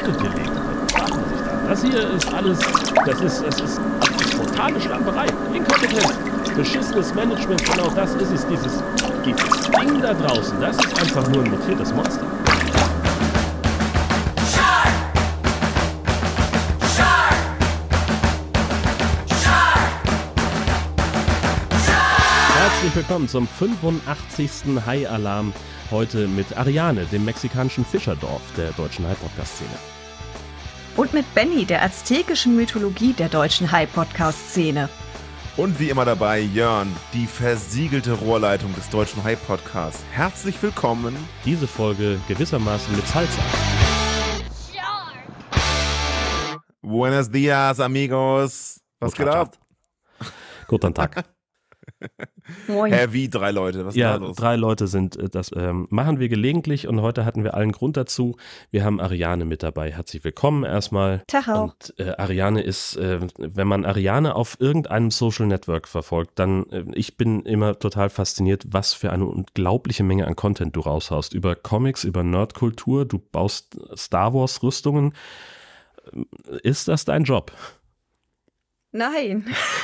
könntet ihr legen. Warten Sie sich da. Das hier ist alles, das ist totale Schlamperei, Inkompetenz, beschissenes Management, genau das ist es, dieses Ding da draußen, das ist einfach nur ein mutiertes Monster. Herzlich willkommen zum 85. Hai-Alarm, heute mit Ariane, dem mexikanischen Fischerdorf der deutschen Hai-Podcast-Szene. Und mit Benny, der aztekischen Mythologie der deutschen Hai-Podcast-Szene. Und wie immer dabei Jörn, die versiegelte Rohrleitung des deutschen Hai-Podcasts. Herzlich willkommen. Diese Folge gewissermaßen mit Salsa. Buenos dias, amigos. Was geht ab? Guten Tag. Moin. Wie 3 Leute? Was ist Ja, da los? 3 Leute sind, das machen wir gelegentlich und heute hatten wir allen Grund dazu. Wir haben Ariane mit dabei. Herzlich willkommen erstmal. Tag auch. Und Ariane ist, wenn man Ariane auf irgendeinem Social Network verfolgt, dann, ich bin immer total fasziniert, was für eine unglaubliche Menge an Content du raushaust. Über Comics, über Nerdkultur, du baust Star Wars Rüstungen. Ist das dein Job? Nein.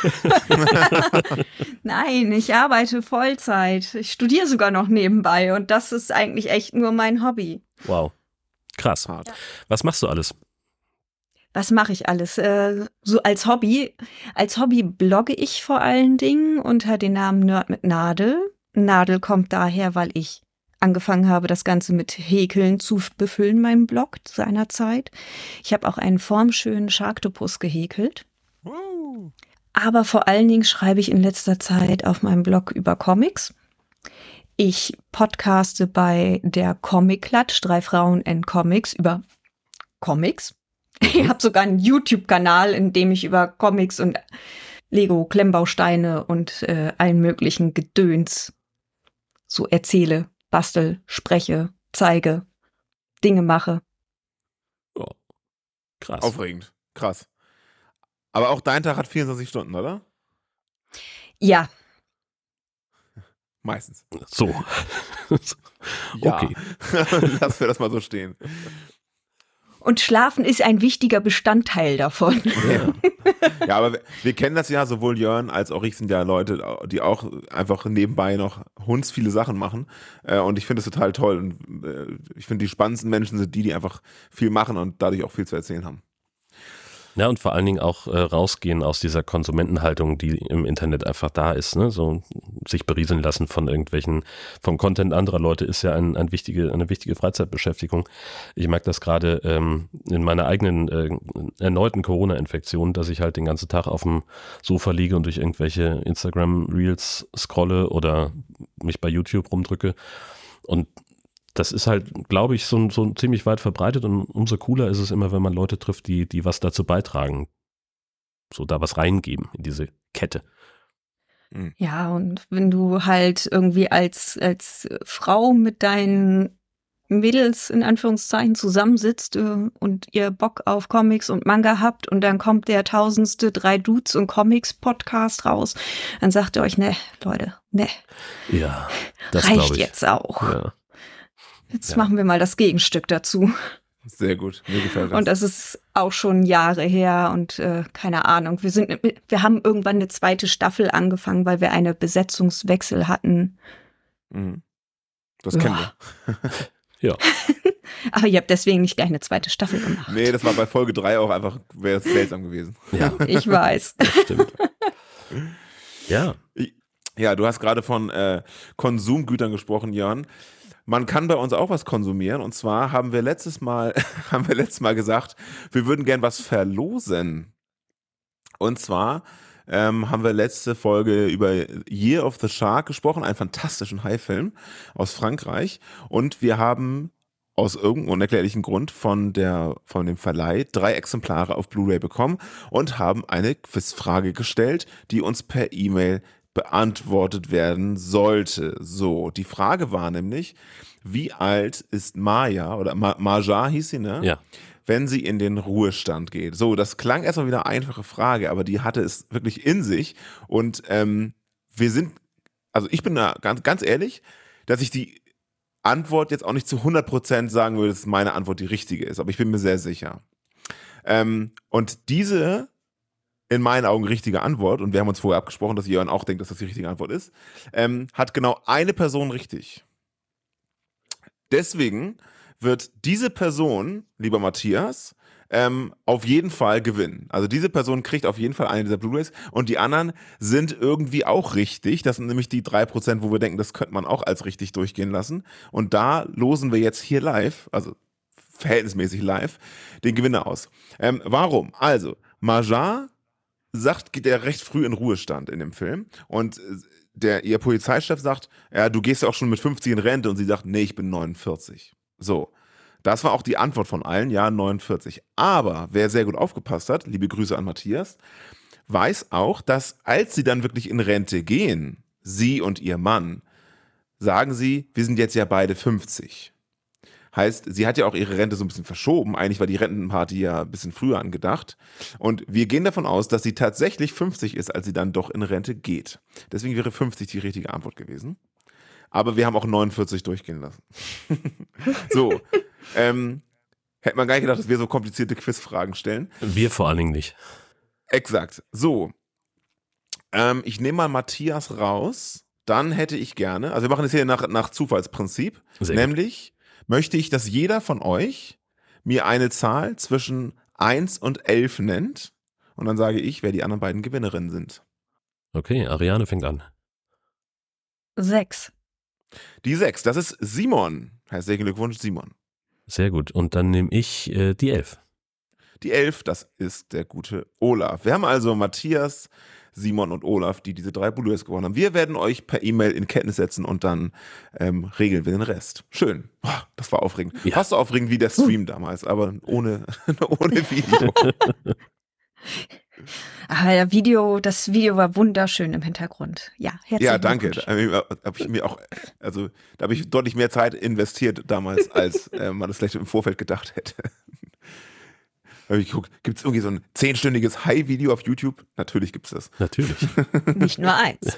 Nein, ich arbeite Vollzeit. Ich studiere sogar noch nebenbei und das ist eigentlich echt nur mein Hobby. Wow. Krass. Hart. Was machst du alles? Was mache ich alles? So als Hobby. Als Hobby blogge ich vor allen Dingen unter dem Namen Nerd mit Nadel. Nadel kommt daher, weil ich angefangen habe, das Ganze mit Häkeln zu befüllen, meinen Blog seinerzeit. Ich habe auch einen formschönen Sharktopus gehäkelt. Aber vor allen Dingen schreibe ich in letzter Zeit auf meinem Blog über Comics. Ich podcaste bei der Comic-Klatsch, 3 Frauen in Comics, über Comics. Ich habe sogar einen YouTube-Kanal, in dem ich über Comics und Lego-Klemmbausteine und allen möglichen Gedöns so erzähle, bastel, spreche, zeige, Dinge mache. Oh, krass. Aufregend. Krass. Aber auch dein Tag hat 24 Stunden, oder? Ja, Meistens. So. Ja. Okay. Lass wir das mal so stehen. und Schlafen ist ein wichtiger Bestandteil davon. Ja, aber wir kennen das ja, sowohl Jörn als auch ich sind ja Leute, die auch einfach nebenbei noch viele Sachen machen. Und ich finde es total toll. Und ich finde, die spannendsten Menschen sind die einfach viel machen und dadurch auch viel zu erzählen haben. Ja, und vor allen Dingen auch rausgehen aus dieser Konsumentenhaltung, die im Internet einfach da ist, ne? So sich berieseln lassen vom Content anderer Leute ist ja eine wichtige Freizeitbeschäftigung. Ich merke das gerade in meiner eigenen erneuten Corona-Infektion, dass ich halt den ganzen Tag auf dem Sofa liege und durch irgendwelche Instagram-Reels scrolle oder mich bei YouTube rumdrücke. Und das ist halt, glaube ich, so ziemlich weit verbreitet und umso cooler ist es immer, wenn man Leute trifft, die was dazu beitragen, so da was reingeben in diese Kette. Ja, und wenn du halt irgendwie als Frau mit deinen Mädels in Anführungszeichen zusammensitzt und ihr Bock auf Comics und Manga habt und dann kommt der 1000. 3 Dudes und Comics Podcast raus, dann sagt ihr euch, ne, Leute, ne, Ja, das glaube reicht ich. jetzt auch. Ja. Jetzt machen wir mal das Gegenstück dazu. Sehr gut, mir gefällt das. Und das ist auch schon Jahre her und keine Ahnung. Wir haben irgendwann eine 2. Staffel angefangen, weil wir eine Besetzungswechsel hatten. Mhm. Das kennen wir. Ja. Aber ihr habt deswegen nicht gleich eine 2. Staffel gemacht. Nee, das war bei Folge 3 auch einfach, wäre es seltsam gewesen. Ja, Ich weiß. das stimmt. Ja. Ja, du hast gerade von Konsumgütern gesprochen, Jörn. Man kann bei uns auch was konsumieren und zwar haben wir letztes Mal gesagt, wir würden gern was verlosen. Und zwar haben wir letzte Folge über Year of the Shark gesprochen, einen fantastischen Hai-Film aus Frankreich. Und wir haben aus irgendeinem unerklärlichen Grund von dem Verleih 3 Exemplare auf Blu-ray bekommen und haben eine Quizfrage gestellt, die uns per E-Mail beantwortet werden sollte. So, die Frage war nämlich, wie alt ist Maya, oder Marja hieß sie, ne? Ja. Wenn sie in den Ruhestand geht. So, das klang erstmal wieder eine einfache Frage, aber die hatte es wirklich in sich. Und ich bin da ganz ehrlich, dass ich die Antwort jetzt auch nicht zu 100% sagen würde, dass meine Antwort die richtige ist, aber ich bin mir sehr sicher. Und diese in meinen Augen richtige Antwort, und wir haben uns vorher abgesprochen, dass Jörn auch denkt, dass das die richtige Antwort ist, hat genau eine Person richtig. Deswegen wird diese Person, lieber Matthias, auf jeden Fall gewinnen. Also diese Person kriegt auf jeden Fall eine dieser Blu-rays und die anderen sind irgendwie auch richtig. Das sind nämlich die 3%, wo wir denken, das könnte man auch als richtig durchgehen lassen. Und da losen wir jetzt hier live, also verhältnismäßig live, den Gewinner aus. Warum? Also, Marjan geht er recht früh in Ruhestand in dem Film und ihr Polizeichef sagt, ja, du gehst ja auch schon mit 50 in Rente und sie sagt, nee, ich bin 49. So, das war auch die Antwort von allen, ja, 49. Aber wer sehr gut aufgepasst hat, liebe Grüße an Matthias, weiß auch, dass als sie dann wirklich in Rente gehen, sie und ihr Mann, sagen sie, wir sind jetzt ja beide 50. Heißt, sie hat ja auch ihre Rente so ein bisschen verschoben. Eigentlich war die Rentenparty ja ein bisschen früher angedacht. Und wir gehen davon aus, dass sie tatsächlich 50 ist, als sie dann doch in Rente geht. Deswegen wäre 50 die richtige Antwort gewesen. Aber wir haben auch 49 durchgehen lassen. So. Hätte man gar nicht gedacht, dass wir so komplizierte Quizfragen stellen. Wir vor allen Dingen nicht. Exakt. So. Ich nehme mal Matthias raus. Dann hätte ich gerne, also wir machen das hier nach Zufallsprinzip. Sehr nämlich möchte ich, dass jeder von euch mir eine Zahl zwischen 1 und 11 nennt und dann sage ich, wer die anderen beiden Gewinnerinnen sind. Okay, Ariane fängt an. 6. Die 6, das ist Simon. Herzlichen Glückwunsch, Simon. Sehr gut. Und dann nehme ich die 11. Die 11, das ist der gute Olaf. Wir haben also Matthias, Simon und Olaf, die diese 3 Blu-rays gewonnen haben. Wir werden euch per E-Mail in Kenntnis setzen und dann regeln wir den Rest. Schön. Boah, das war aufregend. Ja. Fast so aufregend wie der Stream damals, aber ohne Video. Aber das Video war wunderschön im Hintergrund. Ja, herzlichen Ja, danke. Glückwunsch. Da habe ich deutlich mehr Zeit investiert damals, als man das vielleicht im Vorfeld gedacht hätte. Da habe ich geguckt, gibt es irgendwie so ein 10-stündiges High-Video auf YouTube? Natürlich gibt es das. Natürlich. Nicht nur 1.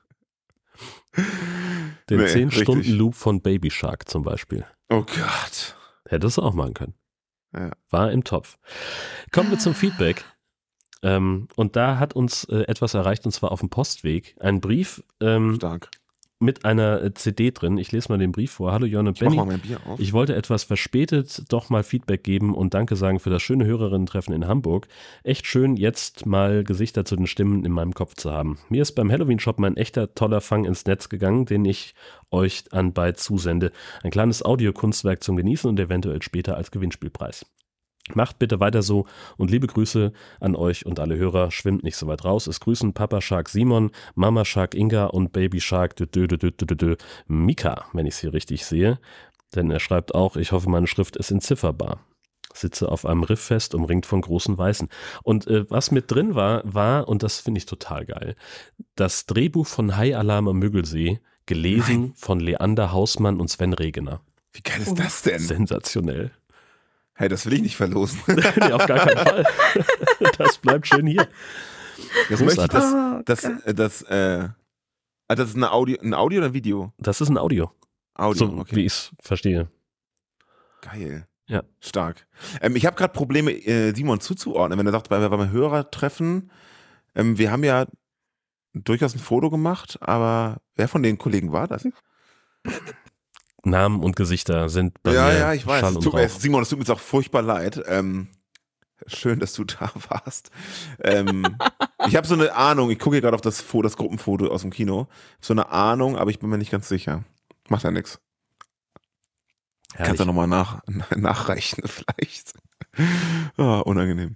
Den Nee, 10-Stunden-Loop von Baby Shark zum Beispiel. Oh Gott. Hättest du auch machen können. Ja. War im Topf. Kommen wir zum Feedback. Und da hat uns etwas erreicht, und zwar auf dem Postweg. Ein Brief Stark. mit einer CD drin. Ich lese mal den Brief vor. Hallo Jörn und Ich mach Benny. mal mein Bier auf. Ich wollte etwas verspätet doch mal Feedback geben und Danke sagen für das schöne Hörerinnen-Treffen in Hamburg. Echt schön, jetzt mal Gesichter zu den Stimmen in meinem Kopf zu haben. Mir ist beim Halloween-Shop mein echter toller Fang ins Netz gegangen, den ich euch anbei zusende. Ein kleines Audiokunstwerk zum Genießen und eventuell später als Gewinnspielpreis. Macht bitte weiter so und liebe Grüße an euch und alle Hörer. Schwimmt nicht so weit raus. Es grüßen Papa Shark Simon, Mama Shark Inga und Baby Shark Mika, wenn ich es hier richtig sehe. Denn er schreibt auch, ich hoffe, meine Schrift ist entzifferbar. Sitze auf einem Riff fest, umringt von großen Weißen. Und was mit drin war, und das finde ich total geil, das Drehbuch von High Alarm am Müggelsee, gelesen von Leander Hausmann und Sven Regener. Wie geil ist das denn? Sensationell. Hey, das will ich nicht verlosen. Nee, auf gar keinen Fall. Das bleibt schön hier. Das möchte ich, Oh das ist ein Audio oder ein Video? Das ist ein Audio. Audio, So okay. wie ich es verstehe. Geil. Ja. Stark. Ich habe gerade Probleme, Simon zuzuordnen, wenn er sagt, weil wir beim Hörertreffen, wir haben ja durchaus ein Foto gemacht, aber wer von den Kollegen war das? Namen und Gesichter sind bei mir Ja, ich weiß. Schall und Rauch. Simon, es tut mir jetzt auch furchtbar leid. Schön, dass du da warst. Ich habe so eine Ahnung, ich gucke hier gerade auf das Gruppenfoto aus dem Kino. So eine Ahnung, aber ich bin mir nicht ganz sicher. Macht ja nichts. Kannst du nochmal nachreichen vielleicht. Oh, unangenehm.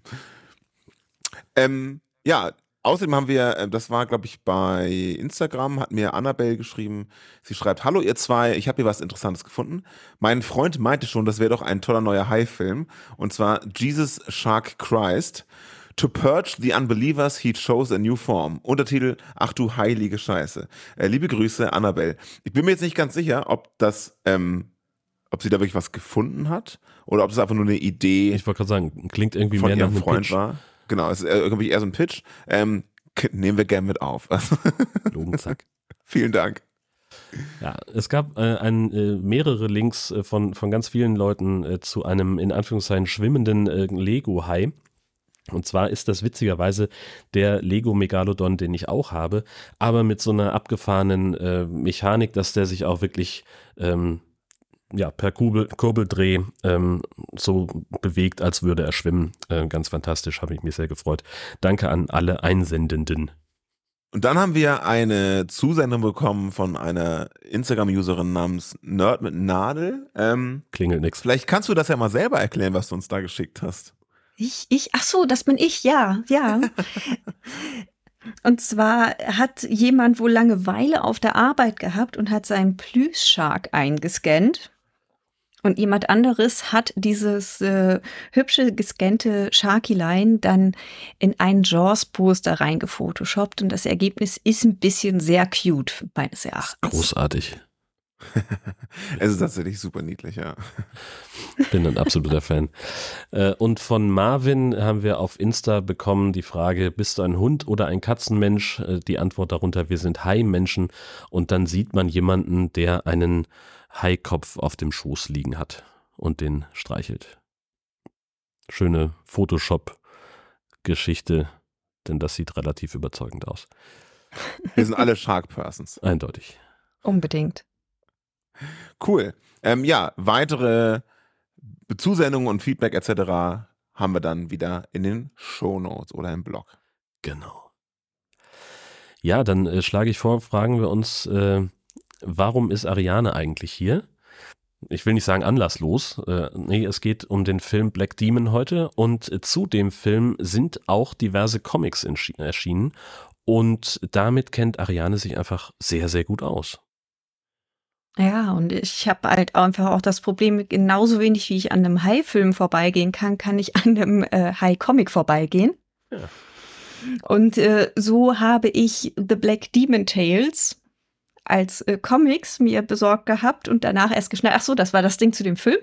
Ja, außerdem haben wir, das war glaube ich bei Instagram, hat mir Annabelle geschrieben, sie schreibt, hallo ihr zwei, ich habe hier was Interessantes gefunden. Mein Freund meinte schon, das wäre doch ein toller neuer High-Film, und zwar Jesus Shark Christ. To purge the unbelievers, he chose a new form. Untertitel, ach du heilige Scheiße. Liebe Grüße, Annabelle. Ich bin mir jetzt nicht ganz sicher, ob sie da wirklich was gefunden hat oder ob es einfach nur eine Idee Ich wollte gerade sagen, klingt irgendwie von mehr nach ihrem einem Freund Pitch. war. Genau, es ist irgendwie eher so ein Pitch. Nehmen wir gern mit auf. Logen, zack. Vielen Dank. Ja, es gab mehrere Links von ganz vielen Leuten zu einem in Anführungszeichen schwimmenden Lego-Hai. Und zwar ist das witzigerweise der Lego Megalodon, den ich auch habe, aber mit so einer abgefahrenen Mechanik, dass der sich auch wirklich per Kurbeldreh so bewegt, als würde er schwimmen. Ganz fantastisch, habe ich mich sehr gefreut. Danke an alle Einsendenden. Und dann haben wir eine Zusendung bekommen von einer Instagram-Userin namens Nerd mit Nadel. Klingelt nix. Vielleicht kannst du das ja mal selber erklären, was du uns da geschickt hast. Ach so, das bin ich, ja. Und zwar hat jemand wohl Langeweile auf der Arbeit gehabt und hat seinen Plüschshark eingescannt. Und jemand anderes hat dieses hübsche gescannte Sharkylein dann in ein Jaws-Poster reingefotoshoppt. Und das Ergebnis ist ein bisschen sehr cute, meines Erachtens. Großartig. Es ist tatsächlich super niedlich, ja. Bin ein absoluter Fan. Und von Marvin haben wir auf Insta bekommen die Frage, bist du ein Hund oder ein Katzenmensch? Die Antwort darunter, wir sind Hai-Menschen. Und dann sieht man jemanden, der einen Haikopf auf dem Schoß liegen hat und den streichelt. Schöne Photoshop-Geschichte, denn das sieht relativ überzeugend aus. Wir sind alle Shark Persons. Eindeutig. Unbedingt. Cool. Weitere Zusendungen und Feedback etc. haben wir dann wieder in den Shownotes oder im Blog. Genau. Ja, dann schlage ich vor, fragen wir uns, warum ist Ariane eigentlich hier? Ich will nicht sagen anlasslos. Nee, es geht um den Film Black Demon heute und zu dem Film sind auch diverse Comics erschienen und damit kennt Ariane sich einfach sehr, sehr gut aus. Ja, und ich habe halt einfach auch das Problem, genauso wenig wie ich an einem Hai-Film vorbeigehen kann ich an einem Hai-Comic vorbeigehen. Ja. Und so habe ich The Black Demon Tales als Comics mir besorgt gehabt und danach erst geschnallt, ach so, das war das Ding zu dem Film.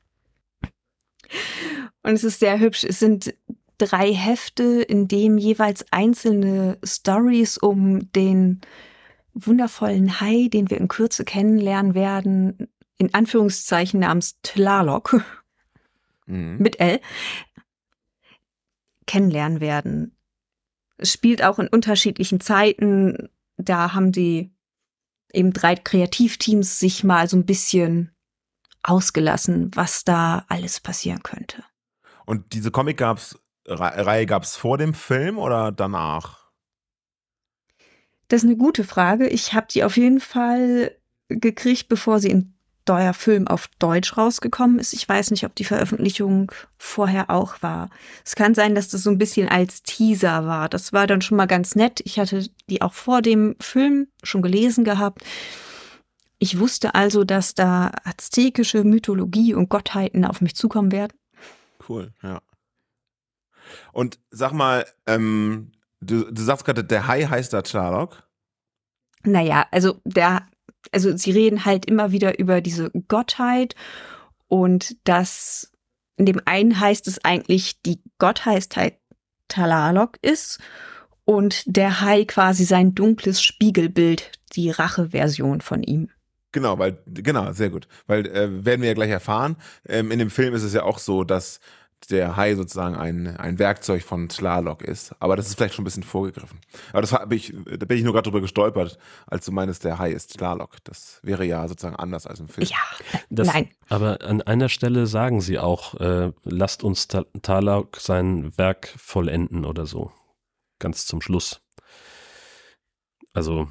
Und es ist sehr hübsch. Es sind 3 Hefte, in dem jeweils einzelne Stories um den wundervollen Hai, den wir in Kürze kennenlernen werden, in Anführungszeichen namens Tlaloc, mit L, kennenlernen werden. Es spielt auch in unterschiedlichen Zeiten. Da haben die eben 3 Kreativteams sich mal so ein bisschen ausgelassen, was da alles passieren könnte. Und diese Comic-Reihe gab es vor dem Film oder danach? Das ist eine gute Frage. Ich habe die auf jeden Fall gekriegt, bevor sie der Film auf Deutsch rausgekommen ist. Ich weiß nicht, ob die Veröffentlichung vorher auch war. Es kann sein, dass das so ein bisschen als Teaser war. Das war dann schon mal ganz nett. Ich hatte die auch vor dem Film schon gelesen gehabt. Ich wusste also, dass da aztekische Mythologie und Gottheiten auf mich zukommen werden. Cool, ja. Und sag mal, du sagst gerade, der Hai heißt da Tlaloc? Naja, also sie reden halt immer wieder über diese Gottheit und das, in dem einen heißt es eigentlich, die Gottheit Tlaloc ist und der Hai quasi sein dunkles Spiegelbild, die Rache-Version von ihm. Genau, sehr gut. Weil werden wir ja gleich erfahren. In dem Film ist es ja auch so, dass der Hai sozusagen ein Werkzeug von Tlaloc ist. Aber das ist vielleicht schon ein bisschen vorgegriffen. Aber da bin ich nur gerade drüber gestolpert, als du meinst, der Hai ist Tlaloc. Das wäre ja sozusagen anders als im Film. Ja, nein. Aber an einer Stelle sagen sie auch, lasst uns Tlaloc sein Werk vollenden oder so. Ganz zum Schluss. Also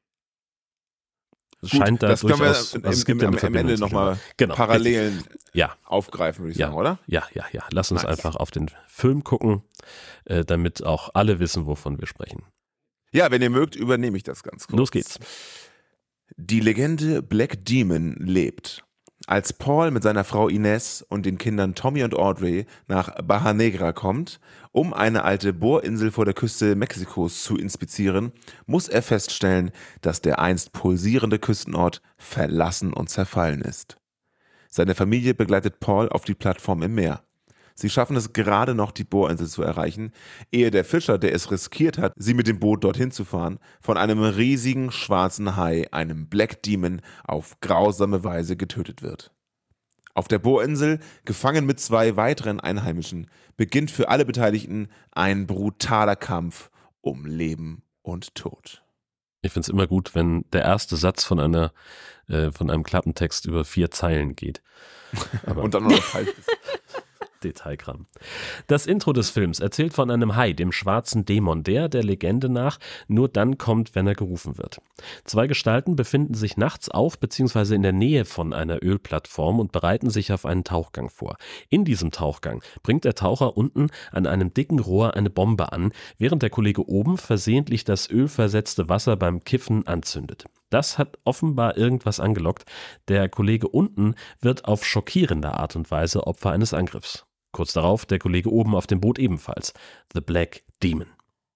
es scheint da das durchaus, können wir es gibt ja eine am Ende nochmal Parallelen aufgreifen, würde ich sagen, oder? Ja. Lass uns einfach auf den Film gucken, damit auch alle wissen, wovon wir sprechen. Ja, wenn ihr mögt, übernehme ich das ganz kurz. Los geht's. Die Legende Black Demon lebt. Als Paul mit seiner Frau Ines und den Kindern Tommy und Audrey nach Baja Negra kommt, um eine alte Bohrinsel vor der Küste Mexikos zu inspizieren, muss er feststellen, dass der einst pulsierende Küstenort verlassen und zerfallen ist. Seine Familie begleitet Paul auf die Plattform im Meer. Sie schaffen es gerade noch, die Bohrinsel zu erreichen, ehe der Fischer, der es riskiert hat, sie mit dem Boot dorthin zu fahren, von einem riesigen schwarzen Hai, einem Black Demon, auf grausame Weise getötet wird. Auf der Bohrinsel, gefangen mit 2 weiteren Einheimischen, beginnt für alle Beteiligten ein brutaler Kampf um Leben und Tod. Ich finde es immer gut, wenn der erste Satz von einem Klappentext über 4 Zeilen geht. Aber Und dann noch falsch ist. Detailkram. Das Intro des Films erzählt von einem Hai, dem schwarzen Dämon, der Legende nach nur dann kommt, wenn er gerufen wird. 2 Gestalten befinden sich nachts auf bzw. in der Nähe von einer Ölplattform und bereiten sich auf einen Tauchgang vor. In diesem Tauchgang bringt der Taucher unten an einem dicken Rohr eine Bombe an, während der Kollege oben versehentlich das ölversetzte Wasser beim Kiffen anzündet. Das hat offenbar irgendwas angelockt. Der Kollege unten wird auf schockierende Art und Weise Opfer eines Angriffs. Kurz darauf der Kollege oben auf dem Boot ebenfalls. The Black Demon.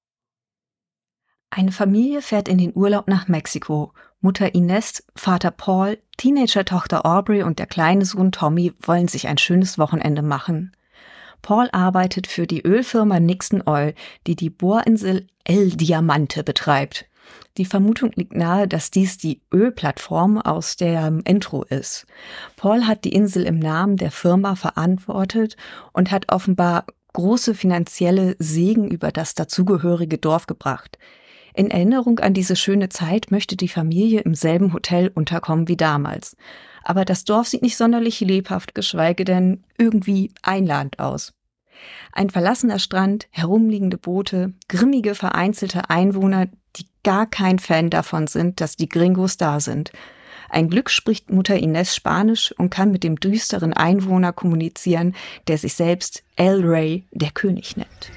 Eine Familie fährt in den Urlaub nach Mexiko. Mutter Ines, Vater Paul, Teenager-Tochter Aubrey und der kleine Sohn Tommy wollen sich ein schönes Wochenende machen. Paul arbeitet für die Ölfirma Nixon Oil, die die Bohrinsel El Diamante betreibt. Die Vermutung liegt nahe, dass dies die Ölplattform aus der Intro ist. Paul hat die Insel im Namen der Firma verantwortet und hat offenbar große finanzielle Segen über das dazugehörige Dorf gebracht. In Erinnerung an diese schöne Zeit möchte die Familie im selben Hotel unterkommen wie damals. Aber das Dorf sieht nicht sonderlich lebhaft, geschweige denn irgendwie einladend aus. Ein verlassener Strand, herumliegende Boote, grimmige vereinzelte Einwohner, die gar kein Fan davon sind, dass die Gringos da sind. Ein Glück spricht Mutter Ines Spanisch und kann mit dem düsteren Einwohner kommunizieren, der sich selbst El Rey, der König, nennt.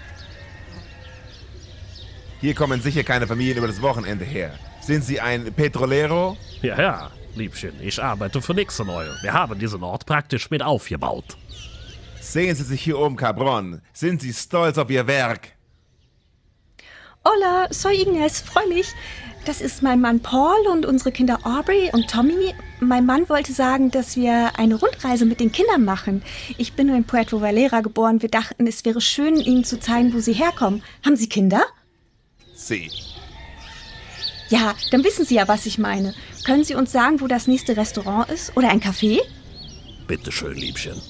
Hier kommen sicher keine Familien über das Wochenende her. Sind Sie ein Petrolero? Ja, Liebchen, ich arbeite für Nixon Oil. Wir haben diesen Ort praktisch mit aufgebaut. Sehen Sie sich hier um, Cabron. Sind Sie stolz auf Ihr Werk? Hola, soy Ines, freue mich. Das ist mein Mann Paul und unsere Kinder Aubrey und Tommy. Mein Mann wollte sagen, dass wir eine Rundreise mit den Kindern machen. Ich bin nur in Puerto Valera geboren. Wir dachten, es wäre schön, Ihnen zu zeigen, wo Sie herkommen. Haben Sie Kinder? Sie. Ja, dann wissen Sie ja, was ich meine. Können Sie uns sagen, wo das nächste Restaurant ist? Oder ein Café? Bitteschön, Liebchen.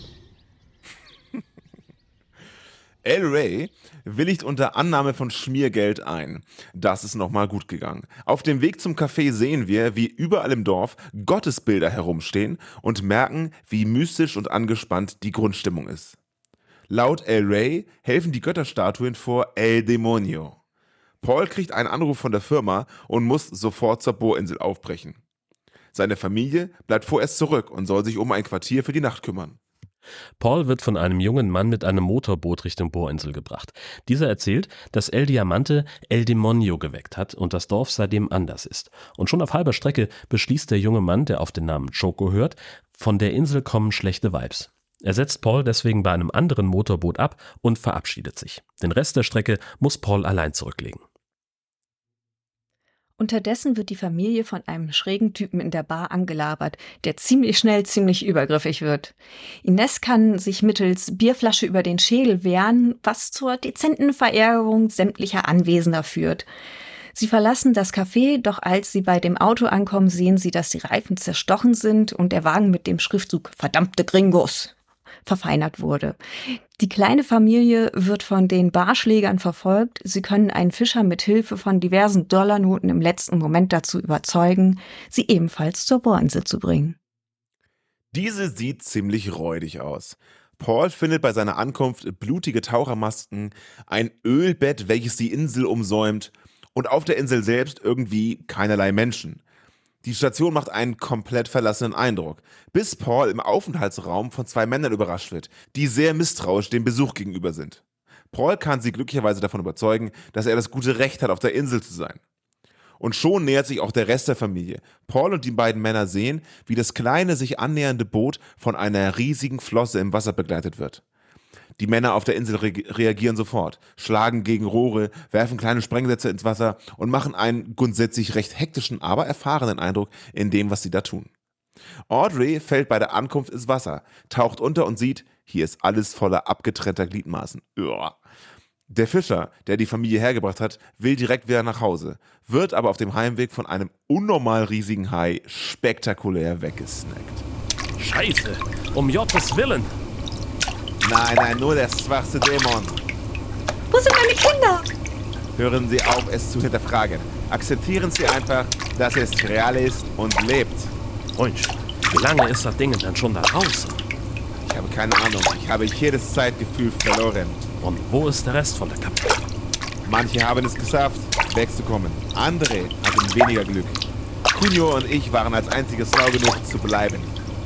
El Rey willigt unter Annahme von Schmiergeld ein. Das ist nochmal gut gegangen. Auf dem Weg zum Café sehen wir, wie überall im Dorf Gottesbilder herumstehen und merken, wie mystisch und angespannt die Grundstimmung ist. Laut El Rey helfen die Götterstatuen vor El Demonio. Paul kriegt einen Anruf von der Firma und muss sofort zur Bohrinsel aufbrechen. Seine Familie bleibt vorerst zurück und soll sich um ein Quartier für die Nacht kümmern. Paul wird von einem jungen Mann mit einem Motorboot Richtung Bohrinsel gebracht. Dieser erzählt, dass El Diamante El Demonio geweckt hat und das Dorf seitdem anders ist. Und schon auf halber Strecke beschließt der junge Mann, der auf den Namen Choco hört, von der Insel kommen schlechte Vibes. Er setzt Paul deswegen bei einem anderen Motorboot ab und verabschiedet sich. Den Rest der Strecke muss Paul allein zurücklegen. Unterdessen wird die Familie von einem schrägen Typen in der Bar angelabert, der ziemlich schnell ziemlich übergriffig wird. Ines kann sich mittels Bierflasche über den Schädel wehren, was zur dezenten Verärgerung sämtlicher Anwesender führt. Sie verlassen das Café, doch als sie bei dem Auto ankommen, sehen sie, dass die Reifen zerstochen sind und der Wagen mit dem Schriftzug »Verdammte Gringos« verfeinert wurde. Die kleine Familie wird von den Barschlägern verfolgt. Sie können einen Fischer mit Hilfe von diversen Dollarnoten im letzten Moment dazu überzeugen, sie ebenfalls zur Bohrinsel zu bringen. Diese sieht ziemlich räudig aus. Paul findet bei seiner Ankunft blutige Tauchermasken, ein Ölbett, welches die Insel umsäumt, und auf der Insel selbst irgendwie keinerlei Menschen. Die Station macht einen komplett verlassenen Eindruck, bis Paul im Aufenthaltsraum von 2 Männern überrascht wird, die sehr misstrauisch dem Besuch gegenüber sind. Paul kann sie glücklicherweise davon überzeugen, dass er das gute Recht hat, auf der Insel zu sein. Und schon nähert sich auch der Rest der Familie. Paul und die beiden Männer sehen, wie das kleine, sich annähernde Boot von einer riesigen Flosse im Wasser begleitet wird. Die Männer auf der Insel reagieren sofort, schlagen gegen Rohre, werfen kleine Sprengsätze ins Wasser und machen einen grundsätzlich recht hektischen, aber erfahrenen Eindruck in dem, was sie da tun. Audrey fällt bei der Ankunft ins Wasser, taucht unter und sieht, Hier ist alles voller abgetrennter Gliedmaßen. Uah. Der Fischer, der die Familie hergebracht hat, will direkt wieder nach Hause, wird aber auf dem Heimweg von einem unnormal riesigen Hai spektakulär weggesnackt. Scheiße, um Gottes Willen. Nein, nur der schwachste Dämon. Wo sind meine Kinder? Hören Sie auf, es zu hinterfragen. Akzeptieren Sie einfach, dass es real ist und lebt. Mensch, wie lange ist das Ding denn schon da draußen? Ich habe keine Ahnung, ich habe jedes Zeitgefühl verloren. Und wo ist der Rest von der Kapelle? Manche haben es geschafft, wegzukommen. Andere hatten weniger Glück. Cunio und ich waren als einziges schlau genug zu bleiben.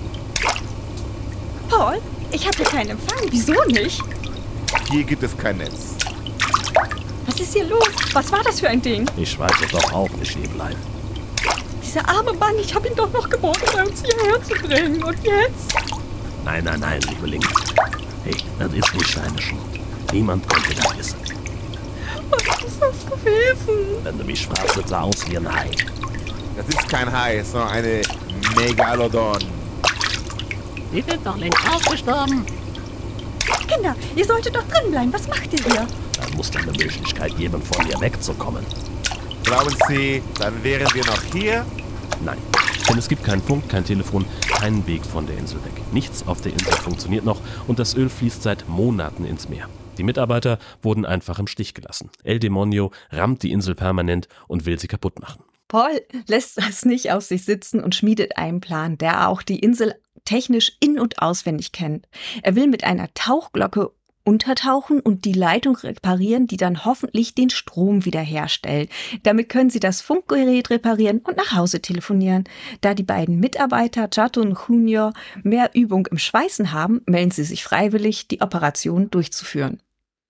Paul, ich habe hier keinen Empfang. Wieso nicht? Hier gibt es kein Netz. Was ist hier los? Was war das für ein Ding? Ich weiß es doch auch nicht, Lieblein. Dieser arme Mann, ich habe ihn doch noch geboten, uns hierher zu bringen. Und jetzt? Nein, Liebeling. Hey, das ist nicht deine Schuld. Niemand konnte das wissen. Was ist das gewesen? Wenn du mich fragst, das sah aus wie ein Hai. Das ist kein Hai, sondern eine Megalodon. Die sind doch längst ausgestorben. Kinder, ihr solltet doch drin bleiben. Was macht ihr hier? Dann muss dann eine Möglichkeit geben, von hier wegzukommen. Glauben Sie, dann wären wir noch hier? Nein, denn es gibt keinen Funk, kein Telefon, keinen Weg von der Insel weg. Nichts auf der Insel funktioniert noch und das Öl fließt seit Monaten ins Meer. Die Mitarbeiter wurden einfach im Stich gelassen. El Demonio rammt die Insel permanent und will sie kaputt machen. Paul lässt das nicht auf sich sitzen und schmiedet einen Plan, der auch die Insel technisch in- und auswendig kennt. Er will mit einer Tauchglocke untertauchen und die Leitung reparieren, die dann hoffentlich den Strom wiederherstellt. Damit können sie das Funkgerät reparieren und nach Hause telefonieren. Da die beiden Mitarbeiter, Chato und Junior, mehr Übung im Schweißen haben, melden sie sich freiwillig, die Operation durchzuführen.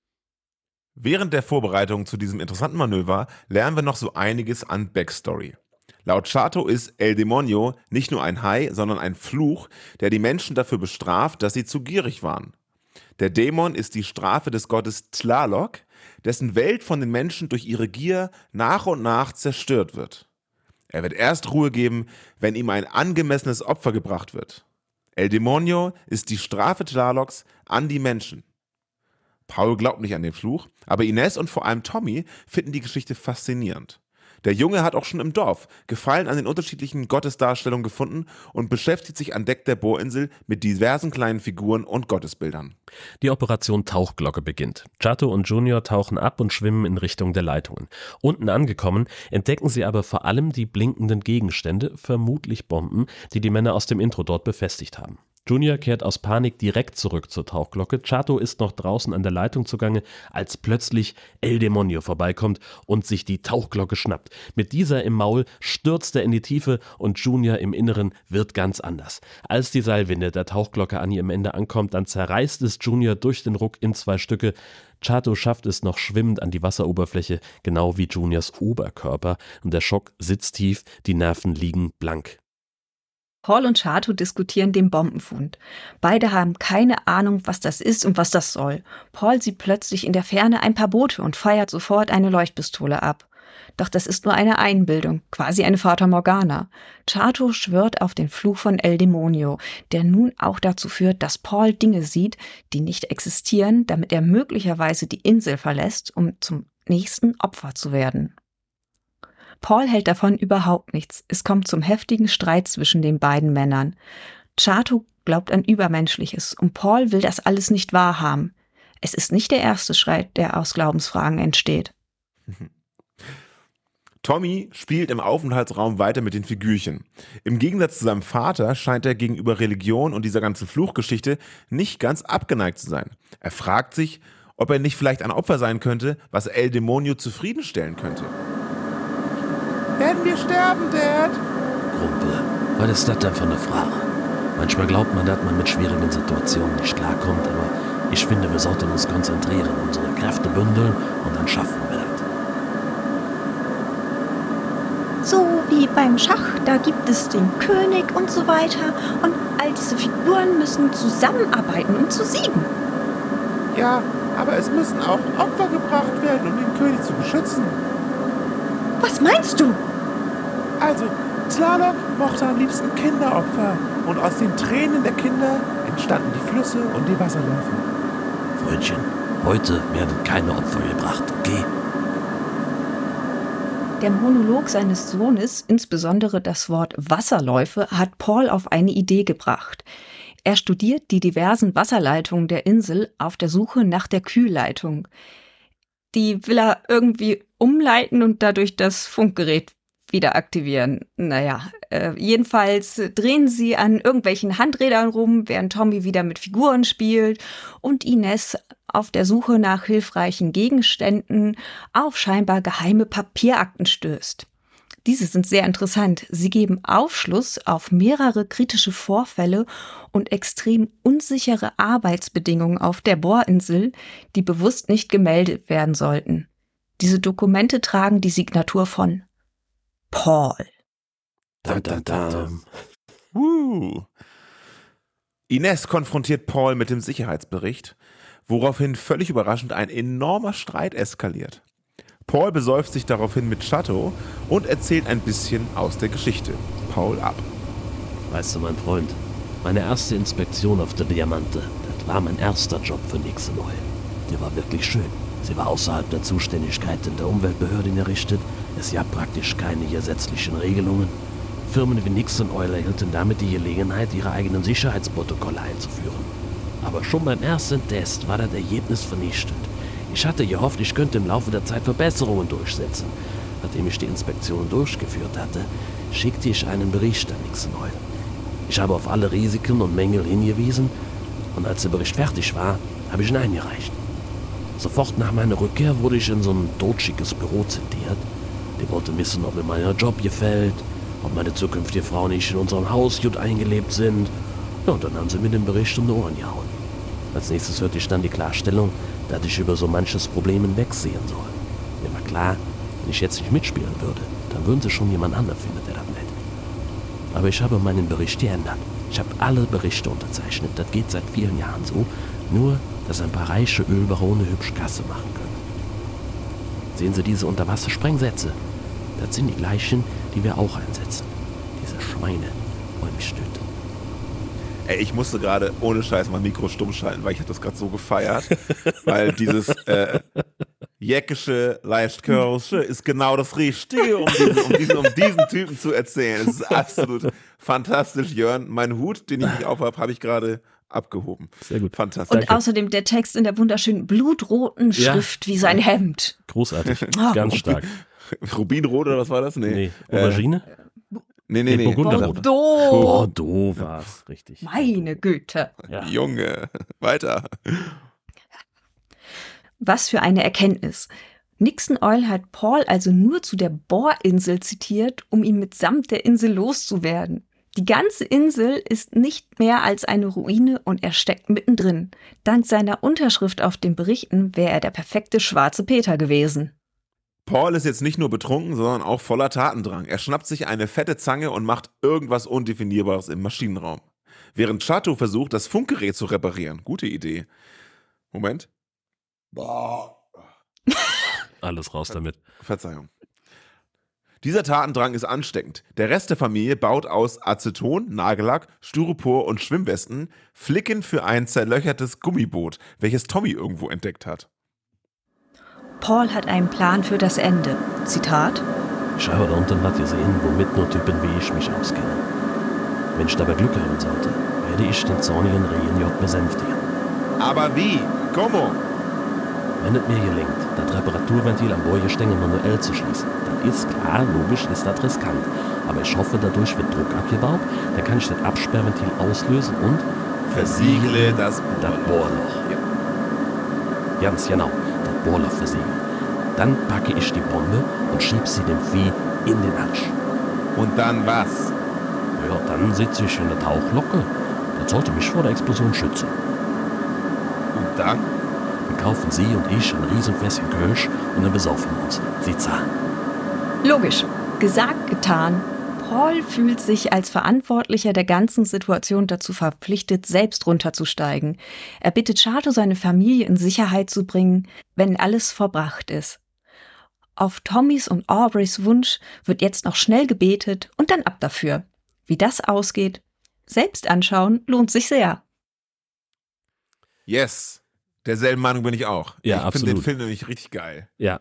Während der Vorbereitung zu diesem interessanten Manöver lernen wir noch so einiges an Backstory. Laut Chato ist El Demonio nicht nur ein Hai, sondern ein Fluch, der die Menschen dafür bestraft, dass sie zu gierig waren. Der Dämon ist die Strafe des Gottes Tlaloc, dessen Welt von den Menschen durch ihre Gier nach und nach zerstört wird. Er wird erst Ruhe geben, wenn ihm ein angemessenes Opfer gebracht wird. El Demonio ist die Strafe Tlalocs an die Menschen. Paul glaubt nicht an den Fluch, aber Ines und vor allem Tommy finden die Geschichte faszinierend. Der Junge hat auch schon im Dorf Gefallen an den unterschiedlichen Gottesdarstellungen gefunden und beschäftigt sich an Deck der Bohrinsel mit diversen kleinen Figuren und Gottesbildern. Die Operation Tauchglocke beginnt. Chato und Junior tauchen ab und schwimmen in Richtung der Leitungen. Unten angekommen entdecken sie aber vor allem die blinkenden Gegenstände, vermutlich Bomben, die die Männer aus dem Intro dort befestigt haben. Junior kehrt aus Panik direkt zurück zur Tauchglocke. Chato ist noch draußen an der Leitung zugange, als plötzlich El Demonio vorbeikommt und sich die Tauchglocke schnappt. Mit dieser im Maul stürzt er in die Tiefe und Junior im Inneren wird ganz anders. Als die Seilwinde der Tauchglocke an ihrem Ende ankommt, dann zerreißt es Junior durch den Ruck in 2 Stücke. Chato schafft es noch schwimmend an die Wasseroberfläche, genau wie Juniors Oberkörper. Und der Schock sitzt tief, die Nerven liegen blank. Paul und Chato diskutieren den Bombenfund. Beide haben keine Ahnung, was das ist und was das soll. Paul sieht plötzlich in der Ferne ein paar Boote und feuert sofort eine Leuchtpistole ab. Doch das ist nur eine Einbildung, quasi eine Fata Morgana. Chato schwört auf den Fluch von El Demonio, der nun auch dazu führt, dass Paul Dinge sieht, die nicht existieren, damit er möglicherweise die Insel verlässt, um zum nächsten Opfer zu werden. Paul hält davon überhaupt nichts. Es kommt zum heftigen Streit zwischen den beiden Männern. Chato glaubt an Übermenschliches und Paul will das alles nicht wahrhaben. Es ist nicht der erste Streit, der aus Glaubensfragen entsteht. Tommy spielt im Aufenthaltsraum weiter mit den Figürchen. Im Gegensatz zu seinem Vater scheint er gegenüber Religion und dieser ganzen Fluchgeschichte nicht ganz abgeneigt zu sein. Er fragt sich, ob er nicht vielleicht ein Opfer sein könnte, was El Demonio zufriedenstellen könnte. Werden wir sterben, Dad? Kumpel, was ist das denn für eine Frage? Manchmal glaubt man, dass man mit schwierigen Situationen nicht klarkommt, aber ich finde, wir sollten uns konzentrieren, unsere Kräfte bündeln und dann schaffen wir das. So wie beim Schach, da gibt es den König und so weiter und all diese Figuren müssen zusammenarbeiten, um zu siegen. Ja, aber es müssen auch Opfer gebracht werden, um den König zu beschützen. Was meinst du? Also, Tlaloc mochte am liebsten Kinderopfer und aus den Tränen der Kinder entstanden die Flüsse und die Wasserläufe. Freundchen, heute werden keine Opfer gebracht, okay? Der Monolog seines Sohnes, insbesondere das Wort Wasserläufe, hat Paul auf eine Idee gebracht. Er studiert die diversen Wasserleitungen der Insel auf der Suche nach der Kühlleitung. Die will er irgendwie umleiten und dadurch das Funkgerät wieder aktivieren. Jedenfalls drehen sie an irgendwelchen Handrädern rum, während Tommy wieder mit Figuren spielt und Ines auf der Suche nach hilfreichen Gegenständen auf scheinbar geheime Papierakten stößt. Diese sind sehr interessant. Sie geben Aufschluss auf mehrere kritische Vorfälle und extrem unsichere Arbeitsbedingungen auf der Bohrinsel, die bewusst nicht gemeldet werden sollten. Diese Dokumente tragen die Signatur von Paul. Ines konfrontiert Paul mit dem Sicherheitsbericht, woraufhin völlig überraschend ein enormer Streit eskaliert. Paul besäuft sich daraufhin mit Chateau und erzählt ein bisschen aus der Geschichte. Paul ab. Weißt du, mein Freund, meine erste Inspektion auf der Diamante, das war mein erster Job für Nixon Oil. Die war wirklich schön. Sie war außerhalb der Zuständigkeiten der Umweltbehörde errichtet. Es gab praktisch keine gesetzlichen Regelungen. Firmen wie Nixon Oil erhielten damit die Gelegenheit, ihre eigenen Sicherheitsprotokolle einzuführen. Aber schon beim ersten Test war das Ergebnis vernichtend. Ich hatte gehofft, ich könnte im Laufe der Zeit Verbesserungen durchsetzen. Nachdem ich die Inspektion durchgeführt hatte, schickte ich einen Bericht an Nixon Oil. Ich habe auf alle Risiken und Mängel hingewiesen und als der Bericht fertig war, habe ich ihn eingereicht. Sofort nach meiner Rückkehr wurde ich in so ein totschickes Büro zitiert. Die wollten wissen, ob mir mein Job gefällt, ob meine zukünftige Frau und ich in unserem Haus gut eingelebt sind. Ja, und dann haben sie mir den Bericht um die Ohren gehauen. Als nächstes hörte ich dann die Klarstellung, dass ich über so manches Problem hinwegsehen soll. Mir war klar, wenn ich jetzt nicht mitspielen würde, dann würden sie schon jemand anderen finden, der das nett. Aber ich habe meinen Bericht geändert. Ich habe alle Berichte unterzeichnet. Das geht seit vielen Jahren so. Nur, dass ein paar reiche Ölbarone hübsch Kasse machen können. Sehen Sie diese Unterwassersprengsätze? Das sind die gleichen, die wir auch einsetzen. Diese Schweine wollen mich töten. Ey, ich musste gerade ohne Scheiß mein Mikro stumm schalten, weil ich habe das gerade so gefeiert. Weil dieses jäckische, leicht Curlsche ist genau das Richtige, um diesen Typen zu erzählen. Es ist absolut fantastisch, Jörn. Mein Hut, den ich nicht aufhabe, habe ich gerade abgehoben. Sehr gut. Fantastisch. Und außerdem der Text in der wunderschönen blutroten Schrift wie sein Hemd. Großartig. Ganz stark. Rubinrot oder was war das? Nee. Aubergine? Nee. Burgunderrot. Bordeaux. Bordeaux war es, richtig. Meine Güte. Ja. Junge, weiter. Was für eine Erkenntnis. Nixon Oil hat Paul also nur zu der Bohrinsel zitiert, um ihn mitsamt der Insel loszuwerden. Die ganze Insel ist nicht mehr als eine Ruine und er steckt mittendrin. Dank seiner Unterschrift auf den Berichten wäre er der perfekte schwarze Peter gewesen. Paul ist jetzt nicht nur betrunken, sondern auch voller Tatendrang. Er schnappt sich eine fette Zange und macht irgendwas Undefinierbares im Maschinenraum. Während Chateau versucht, das Funkgerät zu reparieren. Gute Idee. Moment. Alles raus damit. Verzeihung. Dieser Tatendrang ist ansteckend. Der Rest der Familie baut aus Aceton, Nagellack, Styropor und Schwimmwesten Flicken für ein zerlöchertes Gummiboot, welches Tommy irgendwo entdeckt hat. Paul hat einen Plan für das Ende. Zitat: Ich habe da unten was gesehen, womit nur Typen wie ich mich auskenne. Wenn ich dabei Glück haben sollte, werde ich den zornigen Rehen besänftigen. Aber wie? Como? Wenn es mir gelingt, das Reparaturventil am Bohrgestänge manuell zu schließen, dann ist klar, logisch ist das riskant. Aber ich hoffe, dadurch wird Druck abgebaut, dann kann ich das Absperrventil auslösen und Versiegle das Bohrloch. Ja. Ganz genau, das Bohrloch versiegeln. Dann packe ich die Bombe und schieb sie dem Vieh in den Arsch. Und dann was? Ja, dann sitze ich in der Tauchlocke. Das sollte mich vor der Explosion schützen. Und dann? Dann kaufen Sie und ich ein Riesenfässchen Kölsch und dann besaufen wir uns. Sie zahlen. Logisch. Gesagt, getan. Paul fühlt sich als Verantwortlicher der ganzen Situation dazu verpflichtet, selbst runterzusteigen. Er bittet Chateau, seine Familie in Sicherheit zu bringen, wenn alles verbracht ist. Auf Tommys und Aubreys Wunsch wird jetzt noch schnell gebetet und dann ab dafür. Wie das ausgeht, selbst anschauen lohnt sich sehr. Yes. Derselben Meinung bin ich auch. Ja, ich finde absolut. den Film nämlich richtig geil. Ja.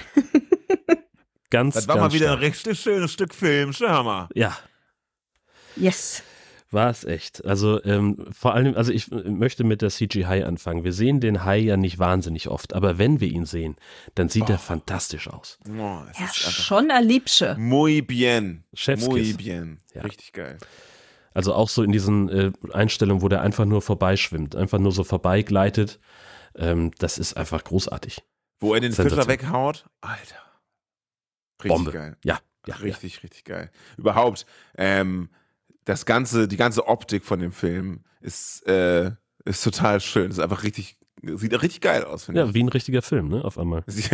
Ganz, Das war ganz mal wieder stark. ein richtig schönes Stück Film. Hammer. Ja, Yes. war es echt. Also vor allem, also ich möchte mit der CGI anfangen. Wir sehen den Hai ja nicht wahnsinnig oft, aber wenn wir ihn sehen, dann sieht er fantastisch aus. Oh, es Ja, ist einfach schon ein Liebsche. muy bien. Chefskiss. Muy bien. Ja. Richtig geil. Also auch so in diesen Einstellungen, wo der einfach nur vorbeischwimmt, einfach nur so vorbeigleitet. Das ist einfach großartig. Wo er den Sensation. Fischer weghaut. Alter. Richtig Bombe. geil. Ja. Richtig, richtig geil. Überhaupt, die ganze Optik von dem Film ist total schön. Ist einfach sieht richtig geil aus, finde Ja, wie ein richtiger Film, ne, auf einmal. ich.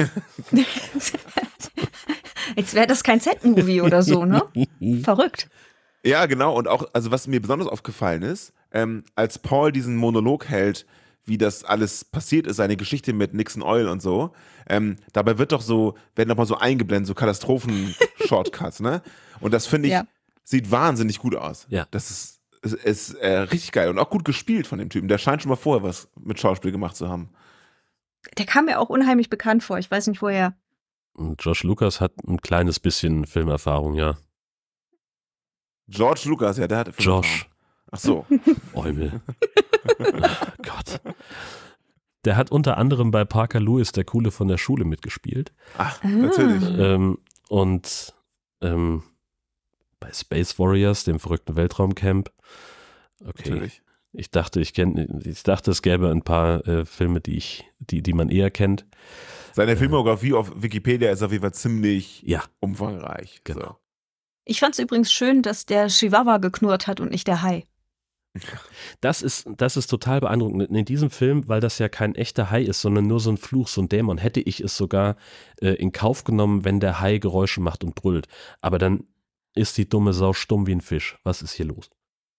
Jetzt wäre das kein Set-Movie oder so, ne? Verrückt. Ja, genau. Und auch, also was mir besonders aufgefallen ist, als Paul diesen Monolog hält, wie das alles passiert ist, seine Geschichte mit Nixon Oil und so, dabei werden doch mal so eingeblendet, so Katastrophen-Shortcuts, ne? Und das finde ich, Ja. sieht wahnsinnig gut aus. Ja. Das ist richtig geil und auch gut gespielt von dem Typen. Der scheint schon mal vorher was mit Schauspiel gemacht zu haben. Der kam mir auch unheimlich bekannt vor. Ich weiß nicht, woher. Und Josh Lucas hat ein kleines bisschen Filmerfahrung, ja. George Lucas, ja, der hat Josh. Ach so. Eumel. Gott. Der hat unter anderem bei Parker Lewis, der Coole von der Schule, mitgespielt. Ach, natürlich. Und bei Space Warriors, dem verrückten Weltraumcamp. Okay. Natürlich. Ich dachte, es gäbe ein paar Filme, die man eher kennt. Seine Filmografie auf Wikipedia ist auf jeden Fall ziemlich Ja, umfangreich. Genau. So. Ich fand es übrigens schön, dass der Chihuahua geknurrt hat und nicht der Hai. das ist total beeindruckend. In diesem Film, weil das ja kein echter Hai ist, sondern nur so ein Fluch, so ein Dämon, hätte ich es sogar in Kauf genommen, wenn der Hai Geräusche macht und brüllt. Aber dann ist die dumme Sau stumm wie ein Fisch. Was ist hier los?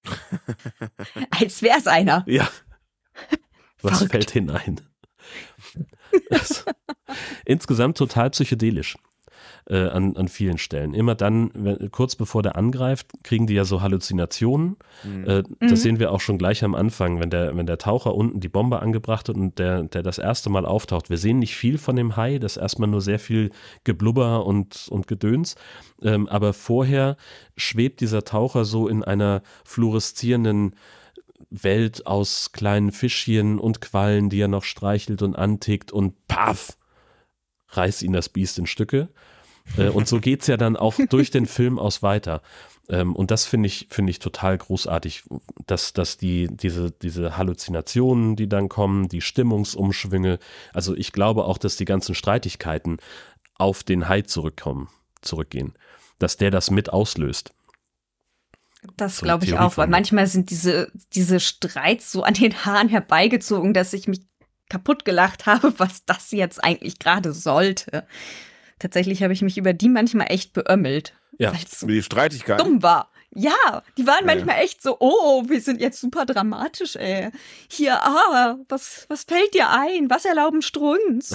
Als wär's einer. Ja. Was Verrückt. fällt hinein? Insgesamt total psychedelisch an vielen Stellen. Immer dann, kurz bevor der angreift, kriegen die ja so Halluzinationen. Das sehen wir auch schon gleich am Anfang, wenn der Taucher unten die Bombe angebracht hat und der das erste Mal auftaucht. Wir sehen nicht viel von dem Hai, das ist erstmal nur sehr viel Geblubber und Gedöns. Aber vorher schwebt dieser Taucher so in einer fluoreszierenden Welt aus kleinen Fischchen und Quallen, die er noch streichelt und antickt und paff, reißt ihn das Biest in Stücke. Und so geht's ja dann auch durch den Film aus weiter. Und das finde ich total großartig, dass diese Halluzinationen, die dann kommen, die Stimmungsumschwünge, also ich glaube auch, dass die ganzen Streitigkeiten auf den Hai zurückgehen, dass der das mit auslöst. Das So glaube ich Theorie auch, weil von mir. manchmal sind diese Streits so an den Haaren herbeigezogen, dass ich mich kaputt gelacht habe, was das jetzt eigentlich gerade sollte. Tatsächlich habe ich mich über die manchmal echt beömmelt, Ja. weil es so Über die Streitigkeit. dumm war. Ja, die waren Ja. manchmal echt so, oh, wir sind jetzt super dramatisch, ey. Hier, was fällt dir ein? Was erlauben Strunz?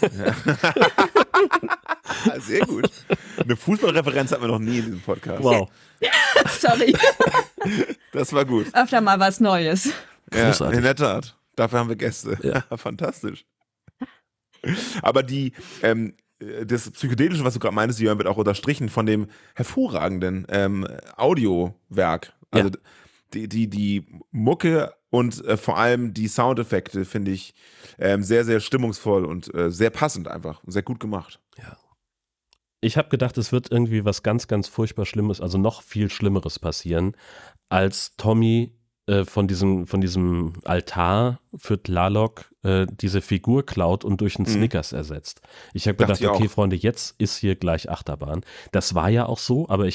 Sehr gut. Eine Fußballreferenz hatten wir noch nie in diesem Podcast. Wow. Sorry, Das war gut. öfter mal was Neues. Großartig. Ja, in der Tat. Dafür haben wir Gäste. Ja. Fantastisch. Aber das Psychedelische, was du gerade meinst, Jörn, wird auch unterstrichen von dem hervorragenden Audiowerk. Also die Mucke und vor allem die Soundeffekte finde ich sehr, sehr stimmungsvoll und sehr passend einfach. Sehr gut gemacht. Ich habe gedacht, es wird irgendwie was ganz, ganz furchtbar Schlimmes, also noch viel Schlimmeres passieren, als Tommy von diesem Altar für Tlaloc diese Figur klaut und durch einen Snickers ersetzt. Ich habe gedacht, Dachte ich okay, auch. Freunde, jetzt ist hier gleich Achterbahn. Das war ja auch so, aber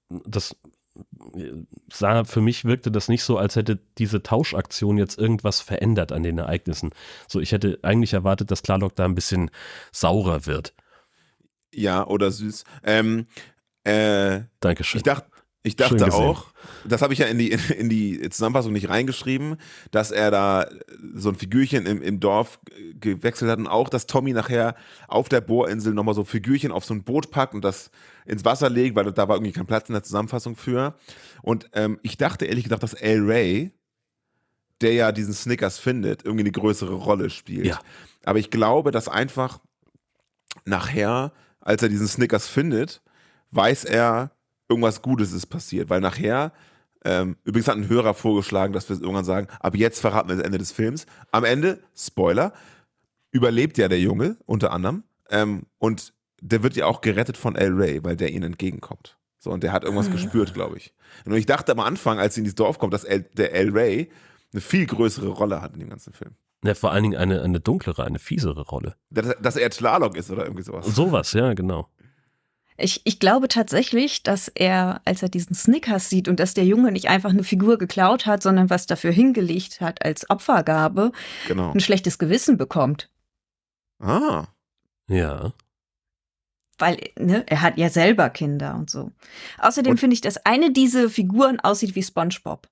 für mich wirkte das nicht so, als hätte diese Tauschaktion jetzt irgendwas verändert an den Ereignissen. So, ich hätte eigentlich erwartet, dass Tlaloc da ein bisschen saurer wird. Ja, oder süß. Dankeschön. Ich Schön dachte gesehen. auch, das habe ich ja in die Zusammenfassung nicht reingeschrieben, dass er da so ein Figürchen im Dorf gewechselt hat und auch, dass Tommy nachher auf der Bohrinsel nochmal so Figürchen auf so ein Boot packt und das ins Wasser legt, weil da war irgendwie kein Platz in der Zusammenfassung für. Und ich dachte ehrlich gesagt, dass El Rey der ja diesen Snickers findet, irgendwie eine größere Rolle spielt. Ja. Aber ich glaube, dass einfach nachher, als er diesen Snickers findet, weiß er, irgendwas Gutes ist passiert. Weil nachher, übrigens hat ein Hörer vorgeschlagen, dass wir irgendwann sagen, ab jetzt verraten wir das Ende des Films. Am Ende, Spoiler, überlebt ja der Junge, unter anderem. Und der wird ja auch gerettet von El Rey, weil der ihnen entgegenkommt. So, und der hat irgendwas gespürt, glaube ich. Und ich dachte am Anfang, als sie in dieses Dorf kommt, dass der El Rey eine viel größere Rolle hat in dem ganzen Film. Ja, vor allen Dingen eine dunklere, eine fiesere Rolle. Dass er Tlaloc ist oder irgendwie sowas. Sowas, ja, genau. Ich glaube tatsächlich, dass er, als er diesen Snickers sieht und dass der Junge nicht einfach eine Figur geklaut hat, sondern was dafür hingelegt hat als Opfergabe, Genau. ein schlechtes Gewissen bekommt. Ah. Ja. Weil, ne, er hat ja selber Kinder und so. Außerdem Und- finde ich, dass eine dieser Figuren aussieht wie SpongeBob.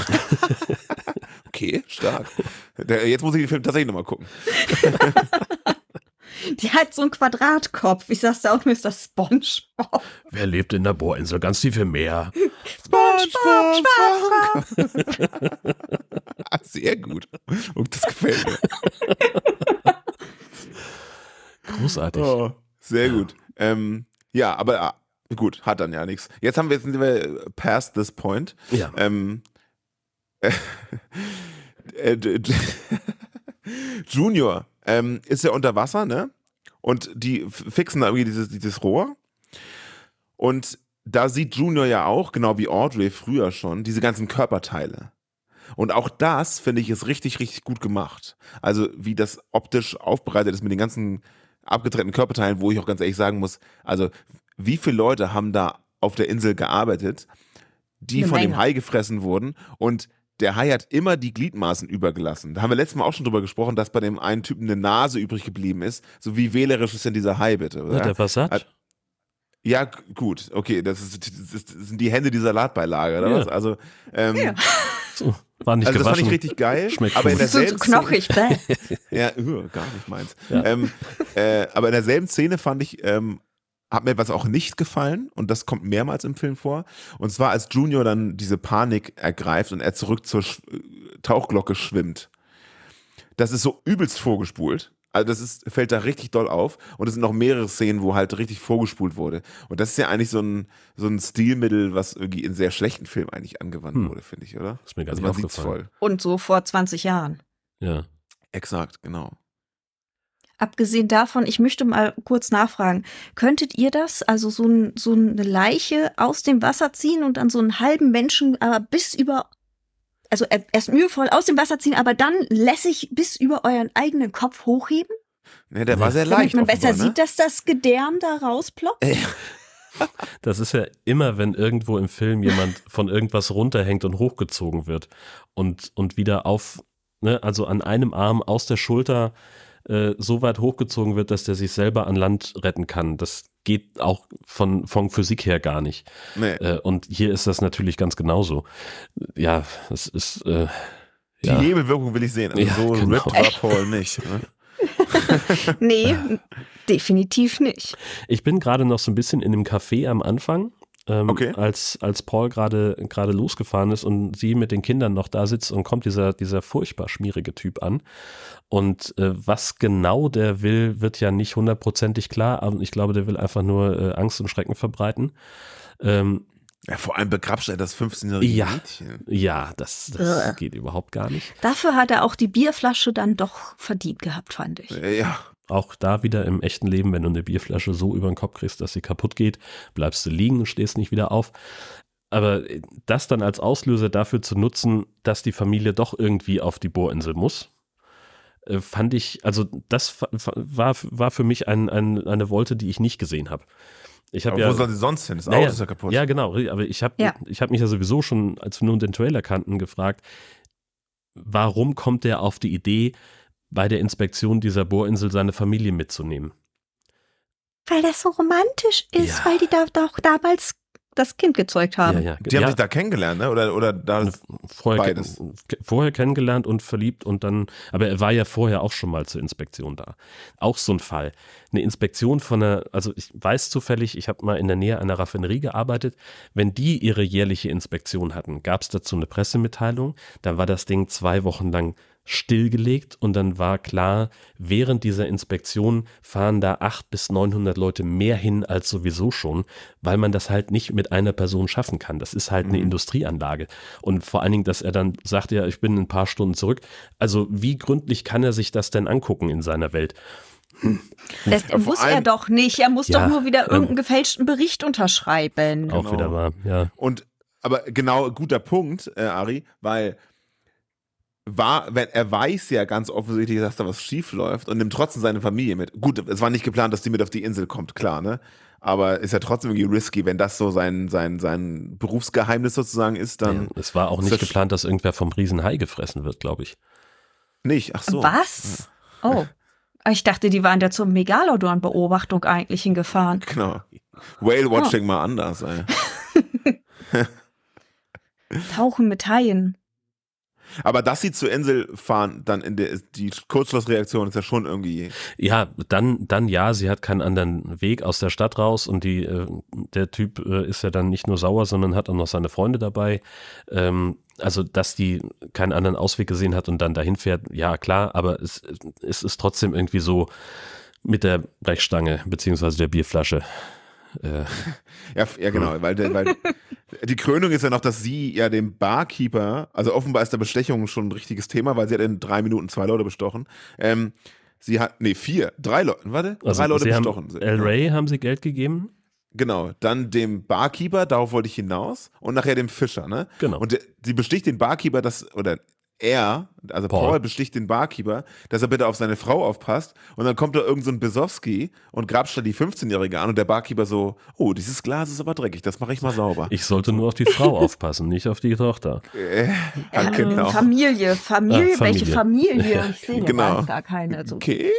Okay, stark. Jetzt muss ich den Film tatsächlich nochmal gucken. Die hat so einen Quadratkopf. Ich sag's auch nur, ist das SpongeBob. Wer lebt in der Bohrinsel ganz tief im Meer? Sehr gut. Und das gefällt mir. Großartig. Oh, sehr gut. Ja, aber gut, hat dann ja nichts. Jetzt sind wir past this point. Ja. Junior ist ja unter Wasser, ne? Und die fixen da irgendwie dieses Rohr. Und da sieht Junior ja auch, genau wie Audrey früher schon, diese ganzen Körperteile. Und auch das, finde ich, ist richtig, richtig gut gemacht. Also wie das optisch aufbereitet ist mit den ganzen abgetrennten Körperteilen, wo ich auch ganz ehrlich sagen muss, also wie viele Leute haben da auf der Insel gearbeitet, die Eine von dem Menge. Hai gefressen wurden, und der Hai hat immer die Gliedmaßen übergelassen. Da haben wir letztes Mal auch schon drüber gesprochen, dass bei dem einen Typen eine Nase übrig geblieben ist. So wie wählerisch ist denn dieser Hai, bitte? Oder? Hat er was satt? Ja, gut, okay, das sind die Hände, die Salatbeilage, oder Ja. was? Also, Ja. So, war nicht also das fand gewaschen. ich richtig geil. Schmeckt aber in gut. Das ist so derselben Szene, knochig, bäh. ja, gar nicht meins. Ja. Aber in derselben Szene fand ich, hat mir was auch nicht gefallen, und das kommt mehrmals im Film vor. Und zwar, als Junior dann diese Panik ergreift und er zurück zur Tauchglocke schwimmt. Das ist so übelst vorgespult. Also fällt da richtig doll auf. Und es sind noch mehrere Szenen, wo halt richtig vorgespult wurde. Und das ist ja eigentlich so ein Stilmittel, was irgendwie in sehr schlechten Filmen eigentlich angewandt wurde, finde ich, oder? Ist mir gar Also nicht man sieht's aufgefallen. voll. Und so vor 20 Jahren. Ja. Exakt, genau. Abgesehen davon, ich möchte mal kurz nachfragen, könntet ihr das, also so eine Leiche aus dem Wasser ziehen und dann so einen halben Menschen bis über, also erst mühevoll aus dem Wasser ziehen, aber dann lässig bis über euren eigenen Kopf hochheben? Ja, der war sehr Damit leicht. man besser offenbar, ne? sieht, dass das Gedärm da rausploppt? Das ist ja immer, wenn irgendwo im Film jemand von irgendwas runterhängt und hochgezogen wird und wieder auf, ne, also an einem Arm aus der Schulter so weit hochgezogen wird, dass der sich selber an Land retten kann. Das geht auch von Physik her gar nicht. Nee. Und hier ist das natürlich ganz genauso. Ja, es ist Die ja. Hebelwirkung will ich sehen. Also Ja, so genau. ripped war Paul nicht. Ne? Nee, definitiv nicht. Ich bin gerade noch so ein bisschen in dem Café am Anfang, Okay. als Paul gerade losgefahren ist und sie mit den Kindern noch da sitzt, und kommt dieser furchtbar schmierige Typ an. Und was genau der will, wird ja nicht hundertprozentig klar, aber ich glaube, der will einfach nur Angst und Schrecken verbreiten. Ja, vor allem begrapscht er das 15-jährige Ja. Mädchen. Ja, das geht überhaupt gar nicht. Dafür hat er auch die Bierflasche dann doch verdient gehabt, fand ich. Ja. Auch da wieder im echten Leben, wenn du eine Bierflasche so über den Kopf kriegst, dass sie kaputt geht, bleibst du liegen und stehst nicht wieder auf. Aber das dann als Auslöser dafür zu nutzen, dass die Familie doch irgendwie auf die Bohrinsel muss, fand ich, also das war für mich eine Wolte, die ich nicht gesehen habe. Aber wo soll sie sonst hin? Das Auto ist ja kaputt. Ja, genau. Aber ich habe mich ja sowieso schon, als wir nun den Trailer kannten, gefragt, warum kommt der auf die Idee, bei der Inspektion dieser Bohrinsel seine Familie mitzunehmen? Weil das so romantisch ist, Ja. weil die da doch damals das Kind gezeugt haben. Ja, Die haben sich da kennengelernt, ne? Oder da beides? Vorher kennengelernt und verliebt und dann, aber er war ja vorher auch schon mal zur Inspektion da. Auch so ein Fall. Eine Inspektion also ich weiß zufällig, ich habe mal in der Nähe einer Raffinerie gearbeitet, wenn die ihre jährliche Inspektion hatten, gab es dazu eine Pressemitteilung, dann war das Ding 2 Wochen lang stillgelegt und dann war klar, während dieser Inspektion fahren da 800 bis 900 Leute mehr hin als sowieso schon, weil man das halt nicht mit einer Person schaffen kann. Das ist halt eine Industrieanlage. Und vor allen Dingen, dass er dann sagt, ja, ich bin in ein paar Stunden zurück. Also wie gründlich kann er sich das denn angucken in seiner Welt? Das muss er doch nicht. Er muss Ja, doch nur wieder irgendeinen gefälschten Bericht unterschreiben. Auch wieder wahr, ja. Aber genau, guter Punkt, Ari, weil er weiß ja ganz offensichtlich, dass da was schief läuft und nimmt trotzdem seine Familie mit. Gut, es war nicht geplant, dass die mit auf die Insel kommt, klar, ne? Aber ist ja trotzdem irgendwie risky, wenn das so sein Berufsgeheimnis sozusagen ist, dann. Es war auch nicht geplant, dass irgendwer vom Riesenhai gefressen wird, glaube ich. Nicht, ach so. Was? Oh. Ich dachte, die waren da zur Megalodon-Beobachtung eigentlich hingefahren. Genau. Whale-Watching mal anders, ey. Tauchen mit Haien. Aber dass sie zur Insel fahren, dann die Kurzschlussreaktion ist ja schon irgendwie. Ja, dann ja, sie hat keinen anderen Weg aus der Stadt raus und der Typ ist ja dann nicht nur sauer, sondern hat auch noch seine Freunde dabei. Also, dass die keinen anderen Ausweg gesehen hat und dann dahin fährt, ja klar, aber es ist trotzdem irgendwie so mit der Brechstange beziehungsweise der Bierflasche. Ja, genau, weil die Krönung ist ja noch, dass sie ja dem Barkeeper, also offenbar ist der Bestechung schon ein richtiges Thema, weil sie hat in 3 Minuten 2 Leute bestochen. Sie hat, 3 Leute, warte, also 3 Leute bestochen. El Rey haben sie Geld gegeben. Genau, dann dem Barkeeper, darauf wollte ich hinaus, und nachher dem Fischer, ne? Genau. Und sie besticht den Barkeeper, Paul besticht den Barkeeper, dass er bitte auf seine Frau aufpasst, und dann kommt da irgend so ein Besowski und grapscht da die 15-Jährige an und der Barkeeper so, oh, dieses Glas ist aber dreckig, das mache ich mal sauber. Ich sollte nur auf die Frau aufpassen, nicht auf die Tochter. Genau. Familie. Familie. Welche Familie? Ich sehe Genau. gar keine. So. Okay.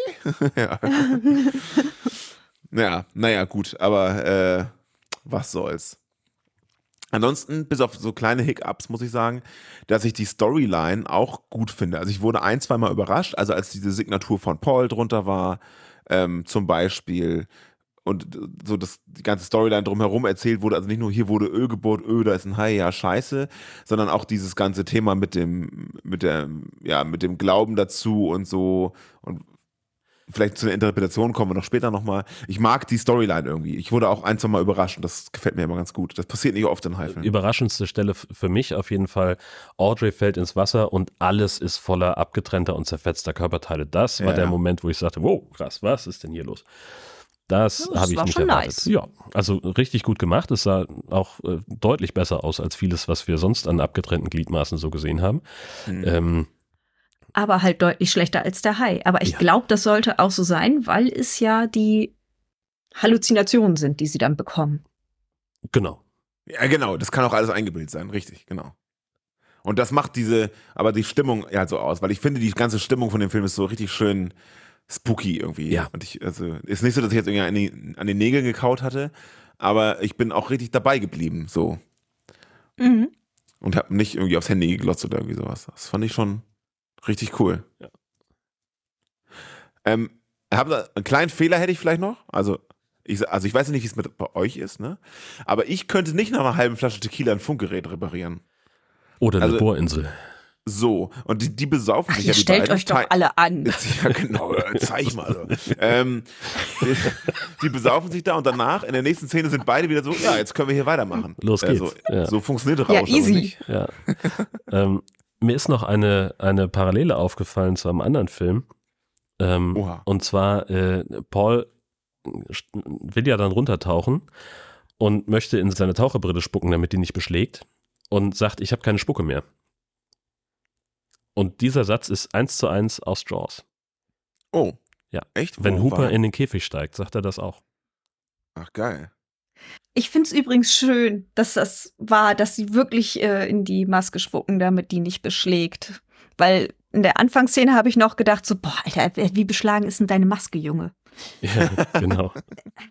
Ja, naja, gut, aber was soll's. Ansonsten, bis auf so kleine Hiccups, muss ich sagen, dass ich die Storyline auch gut finde. Also ich wurde 1-2 Mal überrascht, also als diese Signatur von Paul drunter war, zum Beispiel, und so die ganze Storyline drumherum erzählt wurde, also nicht nur hier wurde Öl gebohrt, da ist ein Hai, ja scheiße, sondern auch dieses ganze Thema mit dem Glauben dazu und so, und vielleicht zu einer Interpretation kommen wir noch später nochmal. Ich mag die Storyline irgendwie. Ich wurde auch 1-2 Mal überrascht und das gefällt mir immer ganz gut. Das passiert nicht oft in Haifilmen. Überraschendste Stelle für mich auf jeden Fall, Audrey fällt ins Wasser und alles ist voller abgetrennter und zerfetzter Körperteile. Das war der Moment, wo ich sagte, wow, krass, was ist denn hier los? Das habe ich nicht erwartet. Nice. Ja, also richtig gut gemacht. Es sah auch deutlich besser aus als vieles, was wir sonst an abgetrennten Gliedmaßen so gesehen haben. Aber halt deutlich schlechter als der Hai. Aber ich glaube, das sollte auch so sein, weil es ja die Halluzinationen sind, die sie dann bekommen. Genau. Ja, genau. Das kann auch alles eingebildet sein. Richtig, genau. Und das macht die Stimmung ja so aus, weil ich finde, die ganze Stimmung von dem Film ist so richtig schön spooky irgendwie. Ja. Und ist nicht so, dass ich jetzt irgendwie an den Nägeln gekaut hatte, aber ich bin auch richtig dabei geblieben, so. Mhm. Und habe nicht irgendwie aufs Handy geglotzt oder irgendwie sowas. Das fand ich schon richtig cool. Ja. Einen kleinen Fehler hätte ich vielleicht noch. Also ich weiß ja nicht, wie es bei euch ist, ne? Aber ich könnte nicht nach einer halben Flasche Tequila ein Funkgerät reparieren. Oder eine Bohrinsel. So, und die besaufen sich ja die stellt beiden. Euch doch alle an. Ja, genau, zeig mal. Die besaufen sich da und danach, in der nächsten Szene sind beide wieder so, ja, jetzt können wir hier weitermachen. Los geht's. So funktioniert Rausch. Ja, easy. Ja. Mir ist noch eine Parallele aufgefallen zu einem anderen Film. Und zwar, Paul will ja dann runtertauchen und möchte in seine Taucherbrille spucken, damit die nicht beschlägt, und sagt, ich habe keine Spucke mehr. Und dieser Satz ist 1:1 aus Jaws. Oh. Ja. Echt? Wenn Hooper in den Käfig steigt, sagt er das auch. Ach, geil. Ich finde es übrigens schön, dass das war, dass sie wirklich in die Maske spucken, damit die nicht beschlägt. Weil in der Anfangsszene habe ich noch gedacht, so, boah, Alter, wie beschlagen ist denn deine Maske, Junge? Ja, genau.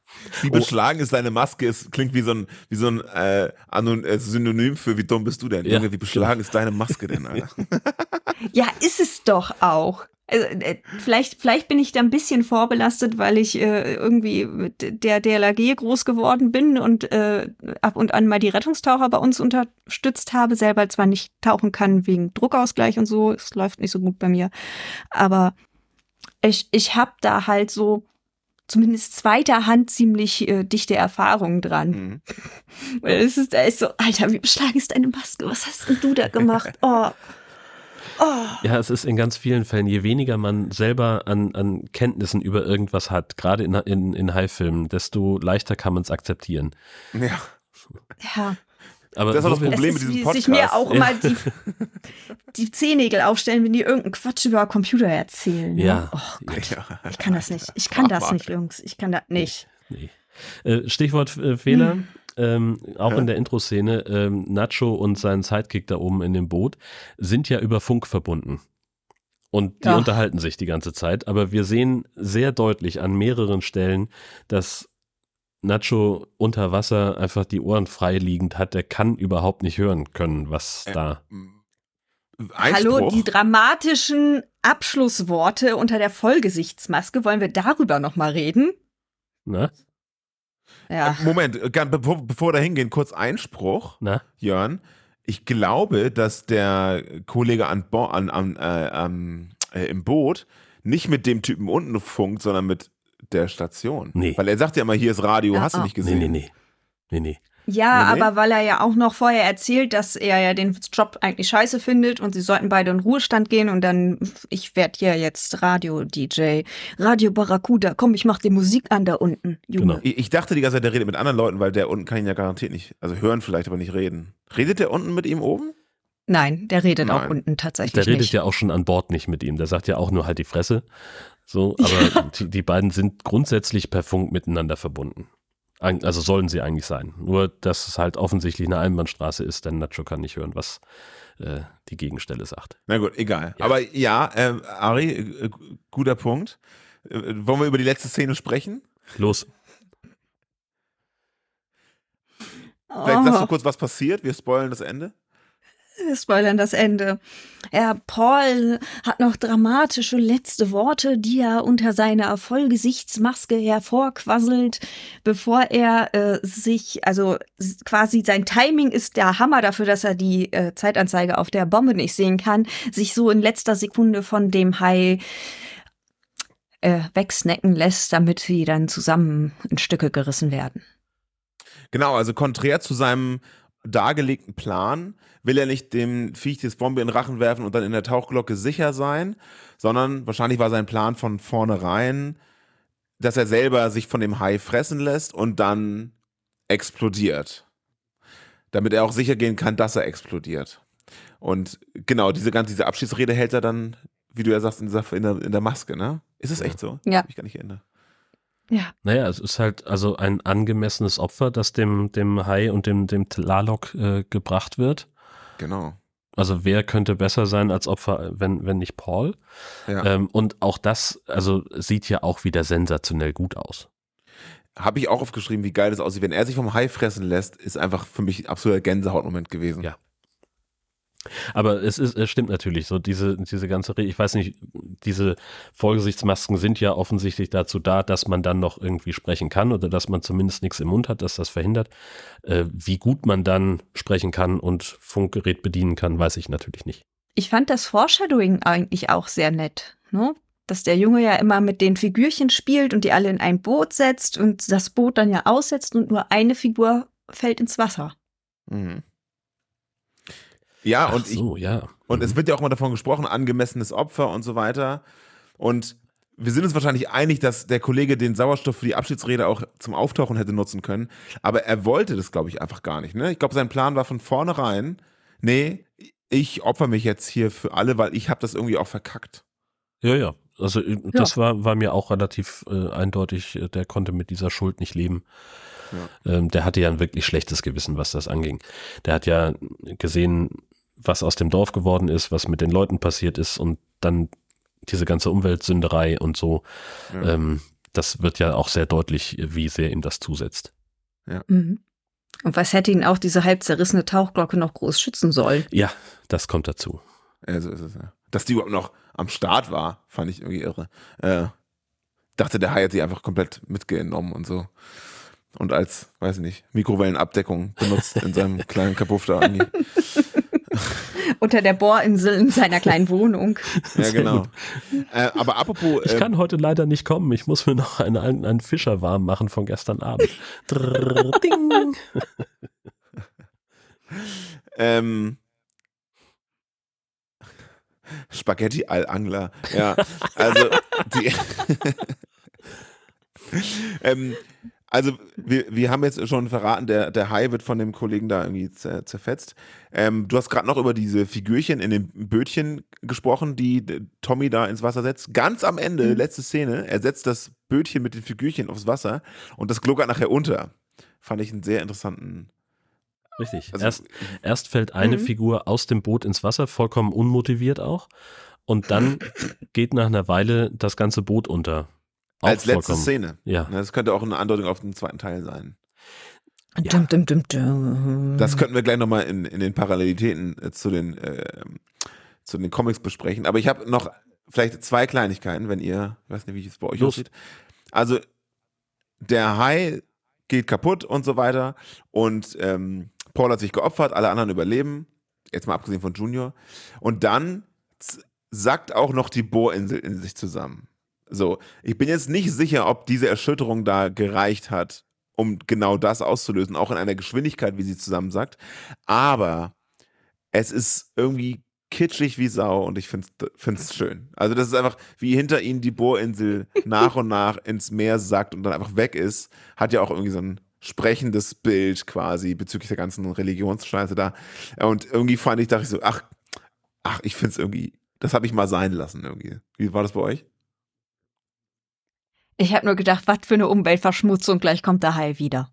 Wie beschlagen ist deine Maske? Klingt wie so ein Synonym für wie dumm bist du denn? Ja. Junge, wie beschlagen ist deine Maske denn, Alter? Ja, ist es doch auch. Also, vielleicht bin ich da ein bisschen vorbelastet, weil ich irgendwie mit der DLRG groß geworden bin und ab und an mal die Rettungstaucher bei uns unterstützt habe. Selber zwar nicht tauchen kann wegen Druckausgleich und so, es läuft nicht so gut bei mir. Aber ich habe da halt so zumindest zweiter Hand ziemlich dichte Erfahrungen dran. Mhm. Da ist so, Alter, wie beschlagen ist deine Maske? Was hast denn du da gemacht? Oh. Ja, es ist in ganz vielen Fällen, je weniger man selber an Kenntnissen über irgendwas hat, gerade in High-Filmen, desto leichter kann man es akzeptieren. Ja. Ja. Aber Das ist auch das wo wir- Problem Es mit ist, diesem wie Podcast. sich mir auch immer die Zehennägel aufstellen, wenn die irgendeinen Quatsch über Computer erzählen. Ne? Ja. Oh Gott, Ja. ich kann das nicht. Ich kann das Mann. nicht, Jungs. Ich kann das nicht. Nee. Stichwort Fehler, auch in der Intro-Szene, Nacho und sein Sidekick da oben in dem Boot sind ja über Funk verbunden. Und die Ja. unterhalten sich die ganze Zeit, aber wir sehen sehr deutlich an mehreren Stellen, dass Nacho unter Wasser einfach die Ohren frei liegend hat. Der kann überhaupt nicht hören können, was da. Hallo, Einspruch? die dramatischen Abschlussworte unter der Vollgesichtsmaske. Wollen wir darüber noch mal reden? Na? Ja. Moment, bevor wir da hingehen, kurz Einspruch, Na? Jörn. Ich glaube, dass der Kollege im Boot nicht mit dem Typen unten funkt, sondern mit der Station. Nee. Weil er sagt ja immer, hier ist Radio, hast du nicht gesehen? Nee. Ja, Nee. aber weil er ja auch noch vorher erzählt, dass er ja den Job eigentlich scheiße findet und sie sollten beide in Ruhestand gehen und dann, ich werde hier jetzt Radio-DJ, Radio Barracuda, komm, ich mach die Musik an da unten, Junge. Genau. Ich dachte die ganze Zeit, der redet mit anderen Leuten, weil der unten kann ihn ja garantiert nicht, also hören vielleicht, aber nicht reden. Redet der unten mit ihm oben? Nein, der redet auch Nein. unten tatsächlich Der redet nicht. ja auch schon an Bord nicht mit ihm. Der sagt ja auch nur halt die Fresse. So, aber die beiden sind grundsätzlich per Funk miteinander verbunden. Also sollen sie eigentlich sein. Nur, dass es halt offensichtlich eine Einbahnstraße ist, denn Nacho kann nicht hören, was die Gegenstelle sagt. Na gut, egal. Ja. Aber ja, Ari, guter Punkt. Wollen wir über die letzte Szene sprechen? Los. Vielleicht sagst du Oh, kurz, was passiert. Wir spoilern das Ende. wir spoilern das Ende. Ja, Paul hat noch dramatische letzte Worte, die er unter seiner Vollgesichtsmaske hervorquasselt, bevor er quasi sein Timing ist der Hammer dafür, dass er die Zeitanzeige auf der Bombe nicht sehen kann, sich so in letzter Sekunde von dem Hai wegsnacken lässt, damit sie dann zusammen in Stücke gerissen werden. Genau, also konträr zu seinem dargelegten Plan will er nicht dem Viech das Bombe in den Rachen werfen und dann in der Tauchglocke sicher sein, sondern wahrscheinlich war sein Plan von vornherein, dass er selber sich von dem Hai fressen lässt und dann explodiert. Damit er auch sicher gehen kann, dass er explodiert. Und genau, diese Abschiedsrede hält er dann, wie du ja sagst, in der Maske, ne? Ist es echt so? Ja. Hab ich gar nicht erinnert. Ja. Naja, es ist halt also ein angemessenes Opfer, das dem Hai und dem Tlaloc gebracht wird. Genau. Also wer könnte besser sein als Opfer, wenn nicht Paul? Ja. Und auch das, also sieht ja auch wieder sensationell gut aus. Habe ich auch aufgeschrieben, wie geil das aussieht. Wenn er sich vom Hai fressen lässt, ist einfach für mich ein absoluter Gänsehautmoment gewesen. Ja. Aber es stimmt natürlich, so diese ganze, ich weiß nicht, diese Vollgesichtsmasken sind ja offensichtlich dazu da, dass man dann noch irgendwie sprechen kann oder dass man zumindest nichts im Mund hat, dass das verhindert. Wie gut man dann sprechen kann und Funkgerät bedienen kann, weiß ich natürlich nicht. Ich fand das Foreshadowing eigentlich auch sehr nett, ne? Dass der Junge ja immer mit den Figürchen spielt und die alle in ein Boot setzt und das Boot dann ja aussetzt und nur eine Figur fällt ins Wasser. Mhm. Ja, Ach und so, ja. Und es wird ja auch mal davon gesprochen, angemessenes Opfer und so weiter. Und wir sind uns wahrscheinlich einig, dass der Kollege den Sauerstoff für die Abschiedsrede auch zum Auftauchen hätte nutzen können. Aber er wollte das, glaube ich, einfach gar nicht. Ne? Ich glaube, sein Plan war von vornherein, nee, ich opfer mich jetzt hier für alle, weil ich habe das irgendwie auch verkackt. Ja. Also das war mir auch relativ eindeutig, der konnte mit dieser Schuld nicht leben. Ja. Der hatte ja ein wirklich schlechtes Gewissen, was das anging. Der hat ja gesehen, was aus dem Dorf geworden ist, was mit den Leuten passiert ist und dann diese ganze Umweltsünderei und so. Ja. das wird ja auch sehr deutlich, wie sehr ihm das zusetzt. Mhm. Und was hätte ihn auch diese halb zerrissene Tauchglocke noch groß schützen sollen? Ja, das kommt dazu. So ist es, ja. Dass die überhaupt noch am Start war, fand ich irgendwie irre. Dachte, der Hai hat sie einfach komplett mitgenommen und so. Und als, weiß ich nicht, Mikrowellenabdeckung benutzt in seinem kleinen Kapuff da. Unter der Bohrinsel in seiner kleinen Wohnung. Ja, genau. Aber apropos. Ich kann heute leider nicht kommen. Ich muss mir noch einen Fischer warm machen von gestern Abend. Drrr, ding. Spaghetti al-Angler. Ja, also die. Also wir haben jetzt schon verraten, der Hai wird von dem Kollegen da irgendwie zerfetzt. Du hast gerade noch über diese Figürchen in dem Bötchen gesprochen, die Tommy da ins Wasser setzt. Ganz am Ende, letzte Szene, er setzt das Bötchen mit den Figürchen aufs Wasser und das gluckert nachher unter. Fand ich einen sehr interessanten. Richtig. Also, Erst fällt eine Figur aus dem Boot ins Wasser, vollkommen unmotiviert auch. Und dann geht nach einer Weile das ganze Boot unter. Auch als letzte vollkommen. Szene. Ja. Das könnte auch eine Andeutung auf den zweiten Teil sein. Ja. Dum, dum, dum, dum. Das könnten wir gleich nochmal in den Parallelitäten zu den Comics besprechen. Aber ich habe noch vielleicht 2 Kleinigkeiten, wenn ihr, ich weiß nicht, wie es bei euch aussieht. Also der Hai geht kaputt und so weiter und Paul hat sich geopfert, alle anderen überleben, jetzt mal abgesehen von Junior. Und dann sackt auch noch die Bohrinsel in sich zusammen. So, ich bin jetzt nicht sicher, ob diese Erschütterung da gereicht hat, um genau das auszulösen, auch in einer Geschwindigkeit, wie sie zusammensackt. Aber es ist irgendwie kitschig wie Sau und ich finde es schön. Also das ist einfach, wie hinter ihnen die Bohrinsel nach und nach ins Meer sackt und dann einfach weg ist, hat ja auch irgendwie so ein sprechendes Bild quasi bezüglich der ganzen Religionsscheiße da. Und irgendwie dachte ich so, ach, ich finde es irgendwie, das habe ich mal sein lassen irgendwie. Wie war das bei euch? Ich habe nur gedacht, was für eine Umweltverschmutzung, gleich kommt der Hai wieder.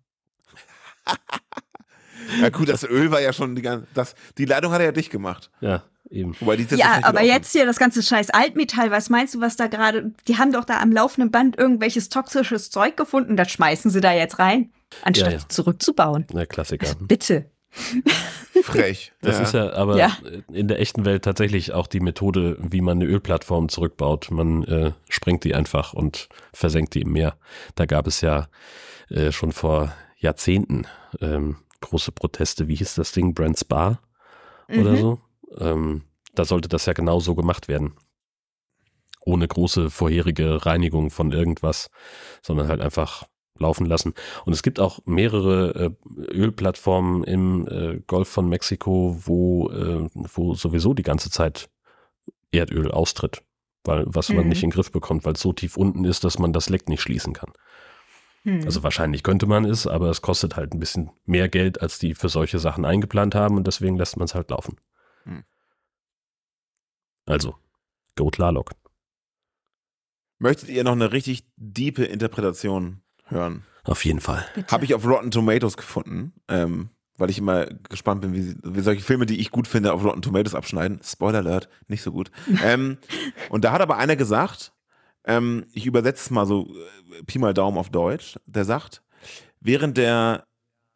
Ja gut, das Öl war ja schon die Leitung hat er ja dicht gemacht. Ja, eben. Wobei die Ja, aber jetzt hier das ganze scheiß Altmetall, was meinst du, was da gerade, die haben doch da am laufenden Band irgendwelches toxisches Zeug gefunden, das schmeißen sie da jetzt rein, anstatt zurückzubauen. Der Klassiker. Also bitte. Frech. Das ist ja aber in der echten Welt tatsächlich auch die Methode, wie man eine Ölplattform zurückbaut. Man sprengt die einfach und versenkt die im Meer. Da gab es ja schon vor Jahrzehnten große Proteste. Wie hieß das Ding? Brent Spar oder so? Da sollte das ja genau so gemacht werden. Ohne große vorherige Reinigung von irgendwas, sondern halt einfach laufen lassen. Und es gibt auch mehrere Ölplattformen im Golf von Mexiko, wo sowieso die ganze Zeit Erdöl austritt, was man nicht in den Griff bekommt, weil es so tief unten ist, dass man das Leck nicht schließen kann. Also wahrscheinlich könnte man es, aber es kostet halt ein bisschen mehr Geld, als die für solche Sachen eingeplant haben und deswegen lässt man es halt laufen. Also, go Tlaloc. Möchtet ihr noch eine richtig diepe Interpretation hören? Auf jeden Fall. Habe ich auf Rotten Tomatoes gefunden, weil ich immer gespannt bin, wie solche Filme, die ich gut finde, auf Rotten Tomatoes abschneiden. Spoiler Alert, nicht so gut. Und da hat aber einer gesagt, ich übersetze es mal so Pi mal Daumen auf Deutsch, der sagt, während der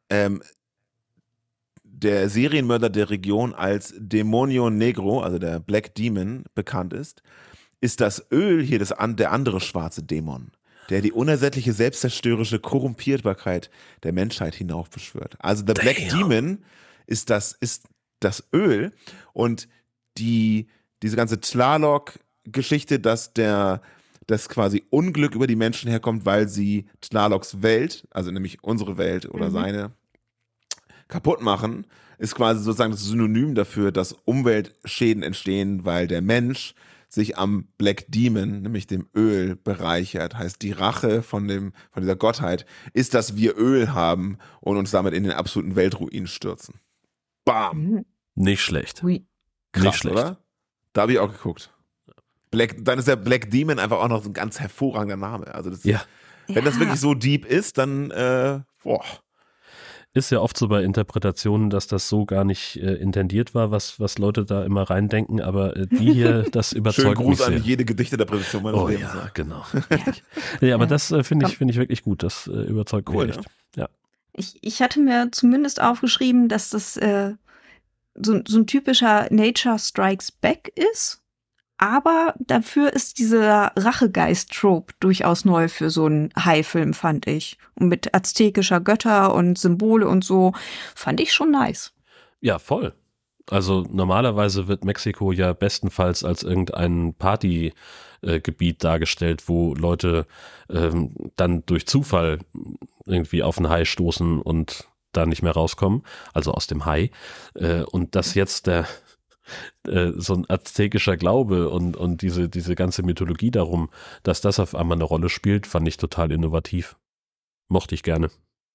Serienmörder der Region als Demonio Negro, also der Black Demon, bekannt ist das Öl hier der andere schwarze Dämon, der die unersättliche selbstzerstörerische Korrumpierbarkeit der Menschheit hinaufbeschwört. Also der Black Demon ist das Öl und diese ganze Tlaloc-Geschichte, dass das quasi Unglück über die Menschen herkommt, weil sie Tlalocs Welt, also nämlich unsere Welt oder seine, kaputt machen, ist quasi sozusagen das Synonym dafür, dass Umweltschäden entstehen, weil der Mensch sich am Black Demon, nämlich dem Öl, bereichert. Heißt, die Rache von dieser Gottheit ist, dass wir Öl haben und uns damit in den absoluten Weltruin stürzen. Bam! Nicht schlecht. Ui. Krass, nicht schlecht. oder? Da habe ich auch geguckt. Dann ist der Black Demon einfach auch noch so ein ganz hervorragender Name. Also wenn das wirklich so deep ist, dann boah. Ist ja oft so bei Interpretationen, dass das so gar nicht intendiert war, was Leute da immer reindenken, aber die hier, das Schönen überzeugt mich Gruß sehr. an jede Gedichteinterpretation meines Oh Lebens. ja, genau. Ja, aber das finde ich wirklich gut. Das überzeugt Cool, mich echt. Ja. Ich hatte mir zumindest aufgeschrieben, dass das so ein typischer Nature Strikes Back ist. Aber dafür ist dieser Rachegeist-Trope durchaus neu für so einen Hai-Film, fand ich. Und mit aztekischer Götter und Symbole und so, fand ich schon nice. Ja, voll. Also normalerweise wird Mexiko ja bestenfalls als irgendein Partygebiet dargestellt, wo Leute dann durch Zufall irgendwie auf einen Hai stoßen und da nicht mehr rauskommen, also aus dem Hai. Und dass jetzt so ein aztekischer Glaube und diese ganze Mythologie darum, dass das auf einmal eine Rolle spielt, fand ich total innovativ. Mochte ich gerne.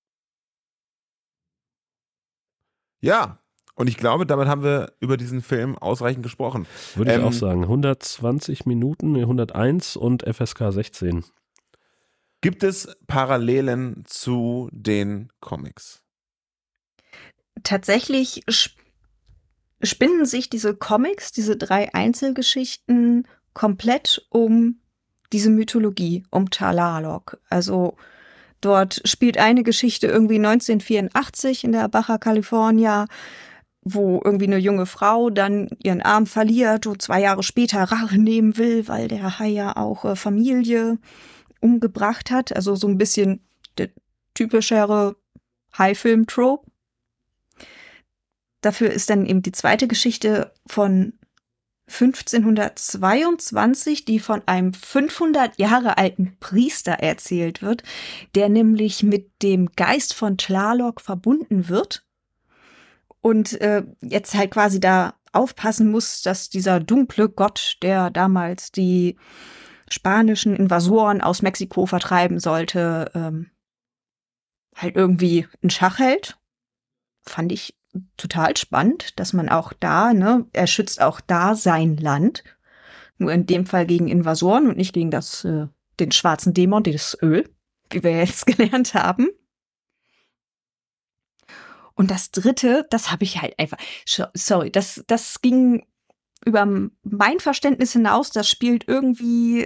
Ja, und ich glaube, damit haben wir über diesen Film ausreichend gesprochen. Würde ich auch sagen. 120 Minuten, 101 und FSK 16. Gibt es Parallelen zu den Comics? Tatsächlich spinnen sich diese Comics, diese 3 Einzelgeschichten, komplett um diese Mythologie, um Talalok. Also dort spielt eine Geschichte irgendwie 1984 in der Baja California, wo irgendwie eine junge Frau dann ihren Arm verliert und 2 Jahre später Rache nehmen will, weil der Hai ja auch Familie umgebracht hat. Also so ein bisschen der typischere Hai-Film-Trope. Dafür ist dann eben die zweite Geschichte von 1522, die von einem 500 Jahre alten Priester erzählt wird, der nämlich mit dem Geist von Tlaloc verbunden wird und jetzt halt quasi da aufpassen muss, dass dieser dunkle Gott, der damals die spanischen Invasoren aus Mexiko vertreiben sollte, halt irgendwie in Schach hält. Fand ich total spannend, dass man auch da, ne, er schützt auch da sein Land. Nur in dem Fall gegen Invasoren und nicht gegen den schwarzen Dämon, das Öl, wie wir jetzt gelernt haben. Und das dritte, das habe ich halt einfach, sorry, das ging über mein Verständnis hinaus, das spielt irgendwie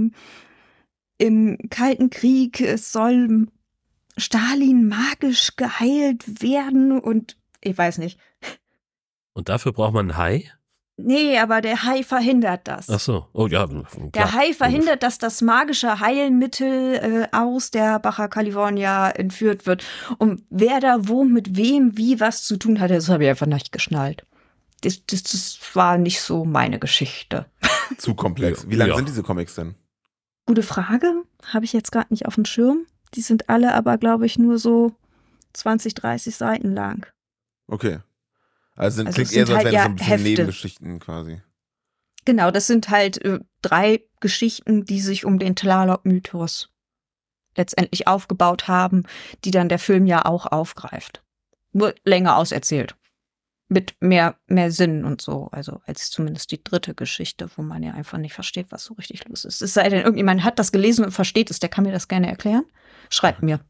im Kalten Krieg, es soll Stalin magisch geheilt werden und ich weiß nicht. Und dafür braucht man einen Hai? Nee, aber der Hai verhindert das. Ach so, oh ja, klar. Der Hai verhindert, dass das magische Heilmittel aus der Baja California entführt wird. Und wer da wo mit wem wie was zu tun hatte, das habe ich einfach nicht geschnallt. Das war nicht so meine Geschichte. Zu komplex. Wie lang sind diese Comics denn? Gute Frage. Habe ich jetzt gerade nicht auf dem Schirm. Die sind alle aber, glaube ich, nur so 20, 30 Seiten lang. Okay. Also klingt es eher so, als halt wären so ein bisschen Hefte. Nebengeschichten quasi. Genau, das sind halt 3 Geschichten, die sich um den Tlaloc-Mythos letztendlich aufgebaut haben, die dann der Film ja auch aufgreift. Nur länger auserzählt. Mit mehr Sinn und so. Also als zumindest die dritte Geschichte, wo man ja einfach nicht versteht, was so richtig los ist. Es sei denn, irgendjemand hat das gelesen und versteht es, der kann mir das gerne erklären. Schreibt mir.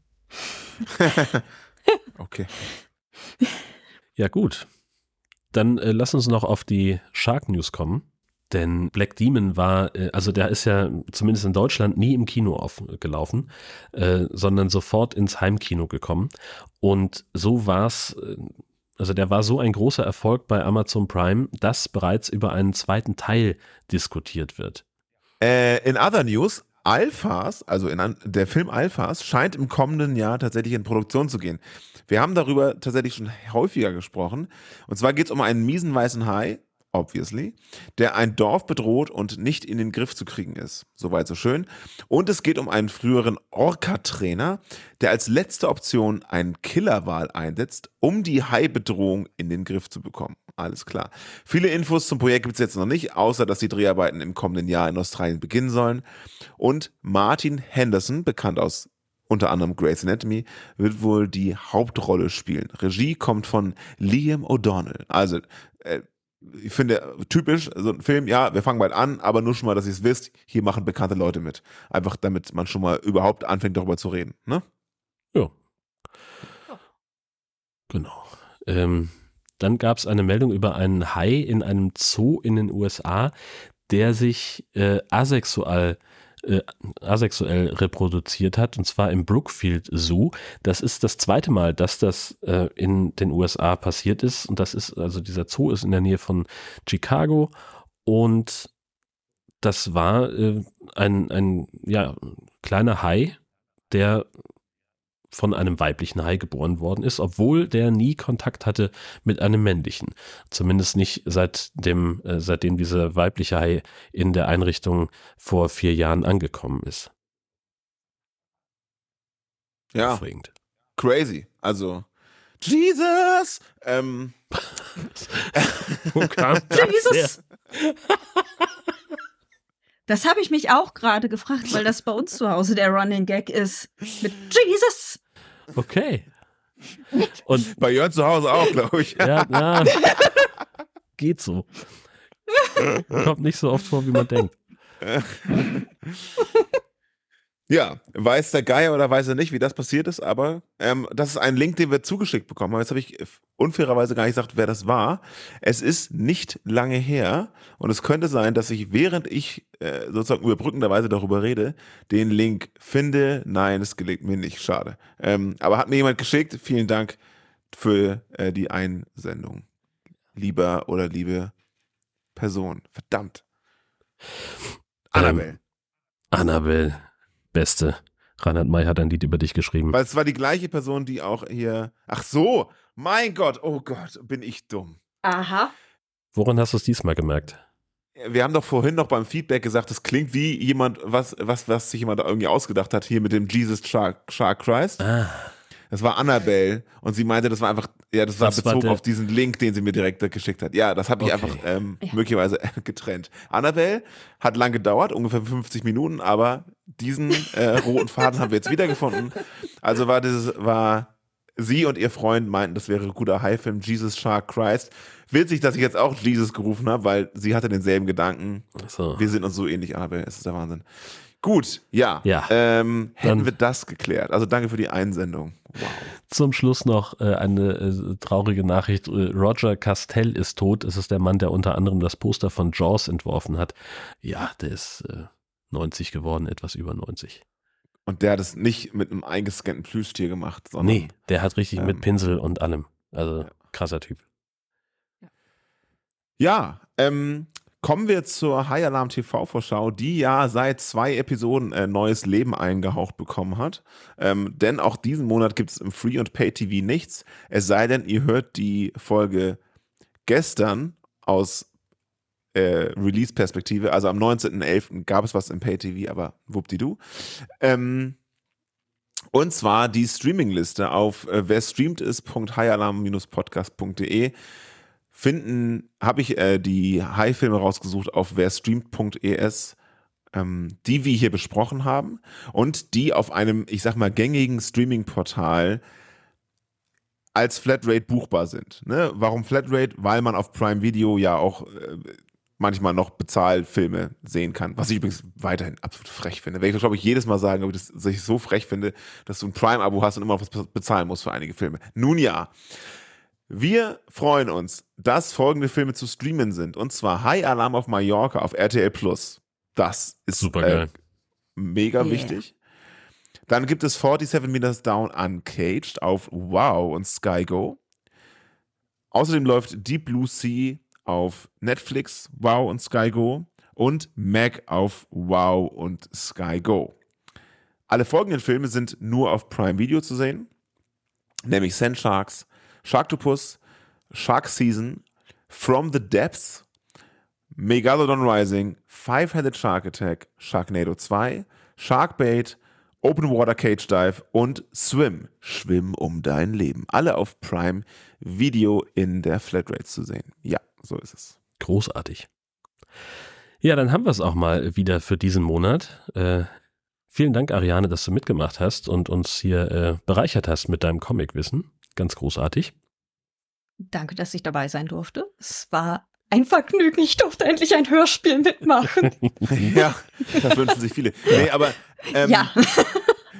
Okay. Ja, gut. Dann lass uns noch auf die Shark News kommen. Denn Black Demon war, also der ist ja zumindest in Deutschland nie im Kino aufgelaufen, sondern sofort ins Heimkino gekommen. Und so war es, also der war so ein großer Erfolg bei Amazon Prime, dass bereits über einen zweiten Teil diskutiert wird. In other news, Alphas, also der Film Alphas, scheint im kommenden Jahr tatsächlich in Produktion zu gehen. Wir haben darüber tatsächlich schon häufiger gesprochen. Und zwar geht es um einen miesen weißen Hai, obviously, der ein Dorf bedroht und nicht in den Griff zu kriegen ist. Soweit so schön. Und es geht um einen früheren Orca-Trainer, der als letzte Option einen Killerwal einsetzt, um die Hai-Bedrohung in den Griff zu bekommen. Alles klar. Viele Infos zum Projekt gibt es jetzt noch nicht, außer dass die Dreharbeiten im kommenden Jahr in Australien beginnen sollen. Und Martin Henderson, bekannt aus unter anderem Grey's Anatomy, wird wohl die Hauptrolle spielen. Regie kommt von Liam O'Donnell. Also, ich finde, typisch, so ein Film, ja, wir fangen bald an, aber nur schon mal, dass ihr es wisst, hier machen bekannte Leute mit. Einfach damit man schon mal überhaupt anfängt, darüber zu reden, ne? Ja. Genau. Dann gab es eine Meldung über einen Hai in einem Zoo in den USA, der sich asexuell reproduziert hat, und zwar im Brookfield Zoo. Das ist das zweite Mal, dass das in den USA passiert ist. Und das ist, also dieser Zoo ist in der Nähe von Chicago, und das war ein kleiner Hai, der von einem weiblichen Hai geboren worden ist, obwohl der nie Kontakt hatte mit einem männlichen. Zumindest nicht seitdem dieser weibliche Hai in der Einrichtung vor 4 Jahren angekommen ist. Ja, Aufregend. crazy. Also, Jesus! Wo kam das Jesus! Das habe ich mich auch gerade gefragt, weil das bei uns zu Hause der Running Gag ist. Mit Jesus! Okay. Und Bei Jörn zu Hause auch, glaube ich. ja, geht so. Kommt nicht so oft vor, wie man denkt. Ja, weiß der Geier oder weiß er nicht, wie das passiert ist, aber das ist ein Link, den wir zugeschickt bekommen haben. Jetzt habe ich unfairerweise gar nicht gesagt, wer das war. Es ist nicht lange her, und es könnte sein, dass ich, während ich sozusagen überbrückenderweise darüber rede, den Link finde. Nein, es gelingt mir nicht, schade. Aber hat mir jemand geschickt. Vielen Dank für die Einsendung. Lieber oder liebe Person. Verdammt. Annabelle. Beste. Reinhard May hat ein Lied über dich geschrieben. Weil es war die gleiche Person, die auch hier. Ach so, mein Gott, oh Gott, bin ich dumm. Aha. Woran hast du es diesmal gemerkt? Wir haben doch vorhin noch beim Feedback gesagt, das klingt wie jemand, was sich jemand da irgendwie ausgedacht hat, hier mit dem Jesus Shark Christ. Ah. Das war Annabelle, und sie meinte, das war einfach, ja, das war Das war bezogen auf diesen Link, den sie mir direkt geschickt hat. Ja, das habe ich Okay. einfach möglicherweise getrennt. Annabelle hat lang gedauert, ungefähr 50 Minuten, aber diesen roten Faden haben wir jetzt wiedergefunden. Also war sie und ihr Freund meinten, das wäre ein guter Hai-Film, Jesus Shark Christ. Witzig, dass ich jetzt auch Jesus gerufen habe, weil sie hatte denselben Gedanken. So. Wir sind uns so ähnlich, Annabelle, es ist der Wahnsinn. Gut, ja. Ja. Hätten Dann- wir das geklärt. Also danke für die Einsendung. Wow. Zum Schluss noch eine traurige Nachricht. Roger Castell ist tot. Es ist der Mann, der unter anderem das Poster von Jaws entworfen hat. Ja, der ist 90 geworden, etwas über 90. Und der hat es nicht mit einem eingescannten Plüschtier gemacht, sondern. Nee, der hat richtig mit Pinsel und allem. Also krasser Typ. Ja, kommen wir zur High Alarm TV-Vorschau, die ja seit 2 Episoden neues Leben eingehaucht bekommen hat. Denn auch diesen Monat gibt es im Free- und Pay-TV nichts. Es sei denn, ihr hört die Folge gestern aus Release-Perspektive. Also am 19.11. gab es was im Pay-TV, aber wuppdidu. Und zwar die Streaming-Liste auf werstreamt-ist.highalarm-podcast.de. Habe ich die Hai-Filme rausgesucht auf werstreamt.es, die wir hier besprochen haben und die auf einem, ich sag mal, gängigen Streaming-Portal als Flatrate buchbar sind. Ne? Warum Flatrate? Weil man auf Prime Video ja auch manchmal noch Bezahlfilme sehen kann, was ich übrigens weiterhin absolut frech finde. Werde ich, glaube ich, jedes Mal sagen, ob dass ich so frech finde, dass du ein Prime-Abo hast und immer noch was bezahlen musst für einige Filme. Nun ja. Wir freuen uns, dass folgende Filme zu streamen sind. Und zwar High Alarm auf Mallorca auf RTL Plus. Das ist Super geil. Mega wichtig. Dann gibt es 47 Meters Down Uncaged auf Wow und Sky Go. Außerdem läuft Deep Blue Sea auf Netflix, Wow und Sky Go. Und Meg auf Wow und Sky Go. Alle folgenden Filme sind nur auf Prime Video zu sehen. Nämlich Sand Sharks, Sharktopus, Shark Season, From the Depths, Megalodon Rising, Five-Headed Shark Attack, Sharknado 2, Sharkbait, Open Water Cage Dive und Swim, Schwimm um dein Leben. Alle auf Prime Video in der Flatrate zu sehen. Ja, so ist es. Großartig. Ja, dann haben wir es auch mal wieder für diesen Monat. Vielen Dank, Ariane, dass du mitgemacht hast und uns hier bereichert hast mit deinem Comicwissen. Ganz großartig. Danke, dass ich dabei sein durfte. Es war ein Vergnügen. Ich durfte endlich ein Hörspiel mitmachen. Ja, das wünschen sich viele. Nee, aber Ja.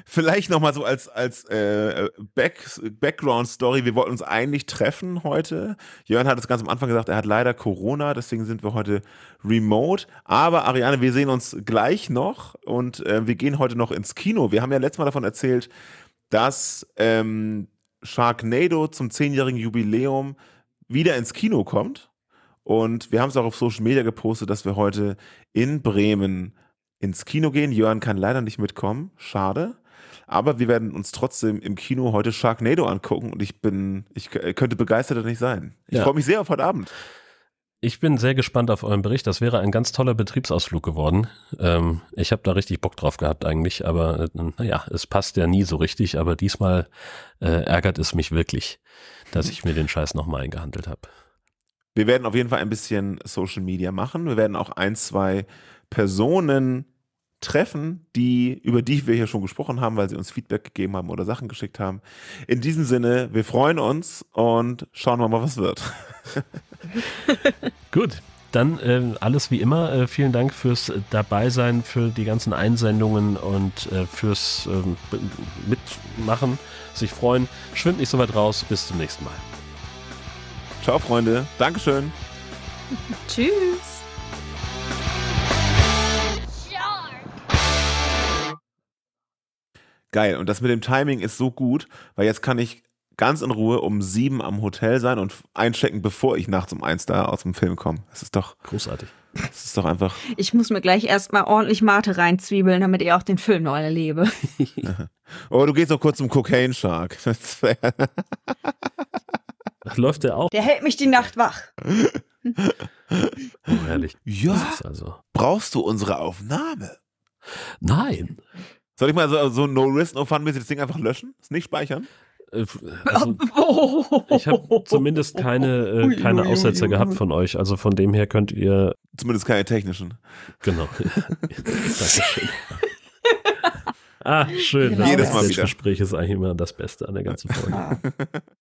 Vielleicht nochmal so als Background-Story. Wir wollten uns eigentlich treffen heute. Jörn hat es ganz am Anfang gesagt, er hat leider Corona, deswegen sind wir heute remote. Aber Ariane, wir sehen uns gleich noch und wir gehen heute noch ins Kino. Wir haben ja letztes Mal davon erzählt, dass Sharknado zum 10-jährigen Jubiläum wieder ins Kino kommt. Und wir haben es auch auf Social Media gepostet, dass wir heute in Bremen ins Kino gehen. Jörn kann leider nicht mitkommen. Schade. Aber wir werden uns trotzdem im Kino heute Sharknado angucken und ich könnte begeisterter nicht sein. Ich freue mich sehr auf heute Abend. Ich bin sehr gespannt auf euren Bericht. Das wäre ein ganz toller Betriebsausflug geworden. Ich habe da richtig Bock drauf gehabt eigentlich, aber naja, es passt ja nie so richtig. Aber diesmal ärgert es mich wirklich, dass ich mir den Scheiß nochmal eingehandelt habe. Wir werden auf jeden Fall ein bisschen Social Media machen. Wir werden auch 1, 2 Personen treffen, über die wir hier schon gesprochen haben, weil sie uns Feedback gegeben haben oder Sachen geschickt haben. In diesem Sinne, wir freuen uns und schauen wir mal, was wird. Gut, dann alles wie immer. Vielen Dank fürs Dabeisein, für die ganzen Einsendungen und fürs Mitmachen, sich freuen. Schwimmt nicht so weit raus. Bis zum nächsten Mal. Ciao, Freunde. Dankeschön. Tschüss. Geil. Und das mit dem Timing ist so gut, weil jetzt kann ich ganz in Ruhe um 7 am Hotel sein und einchecken, bevor ich nachts um 1 da aus dem Film komme. Das ist doch großartig. Das ist doch einfach. Ich muss mir gleich erstmal ordentlich Mate reinzwiebeln, damit ich auch den Film noch erlebe. Oh, du gehst noch kurz zum Cocaine Shark. Läuft der auch? Der hält mich die Nacht wach. Oh, herrlich. Ja, brauchst du unsere Aufnahme? Nein. Soll ich mal so No Risk, No Fun mäßig das Ding einfach löschen? Das nicht speichern? Also, ich habe zumindest keine Aussetzer gehabt von euch. Also von dem her könnt ihr... Zumindest keine technischen. Genau. Dankeschön. Schön. Jedes Mal Das wieder. Gespräch ist eigentlich immer das Beste an der ganzen Folge.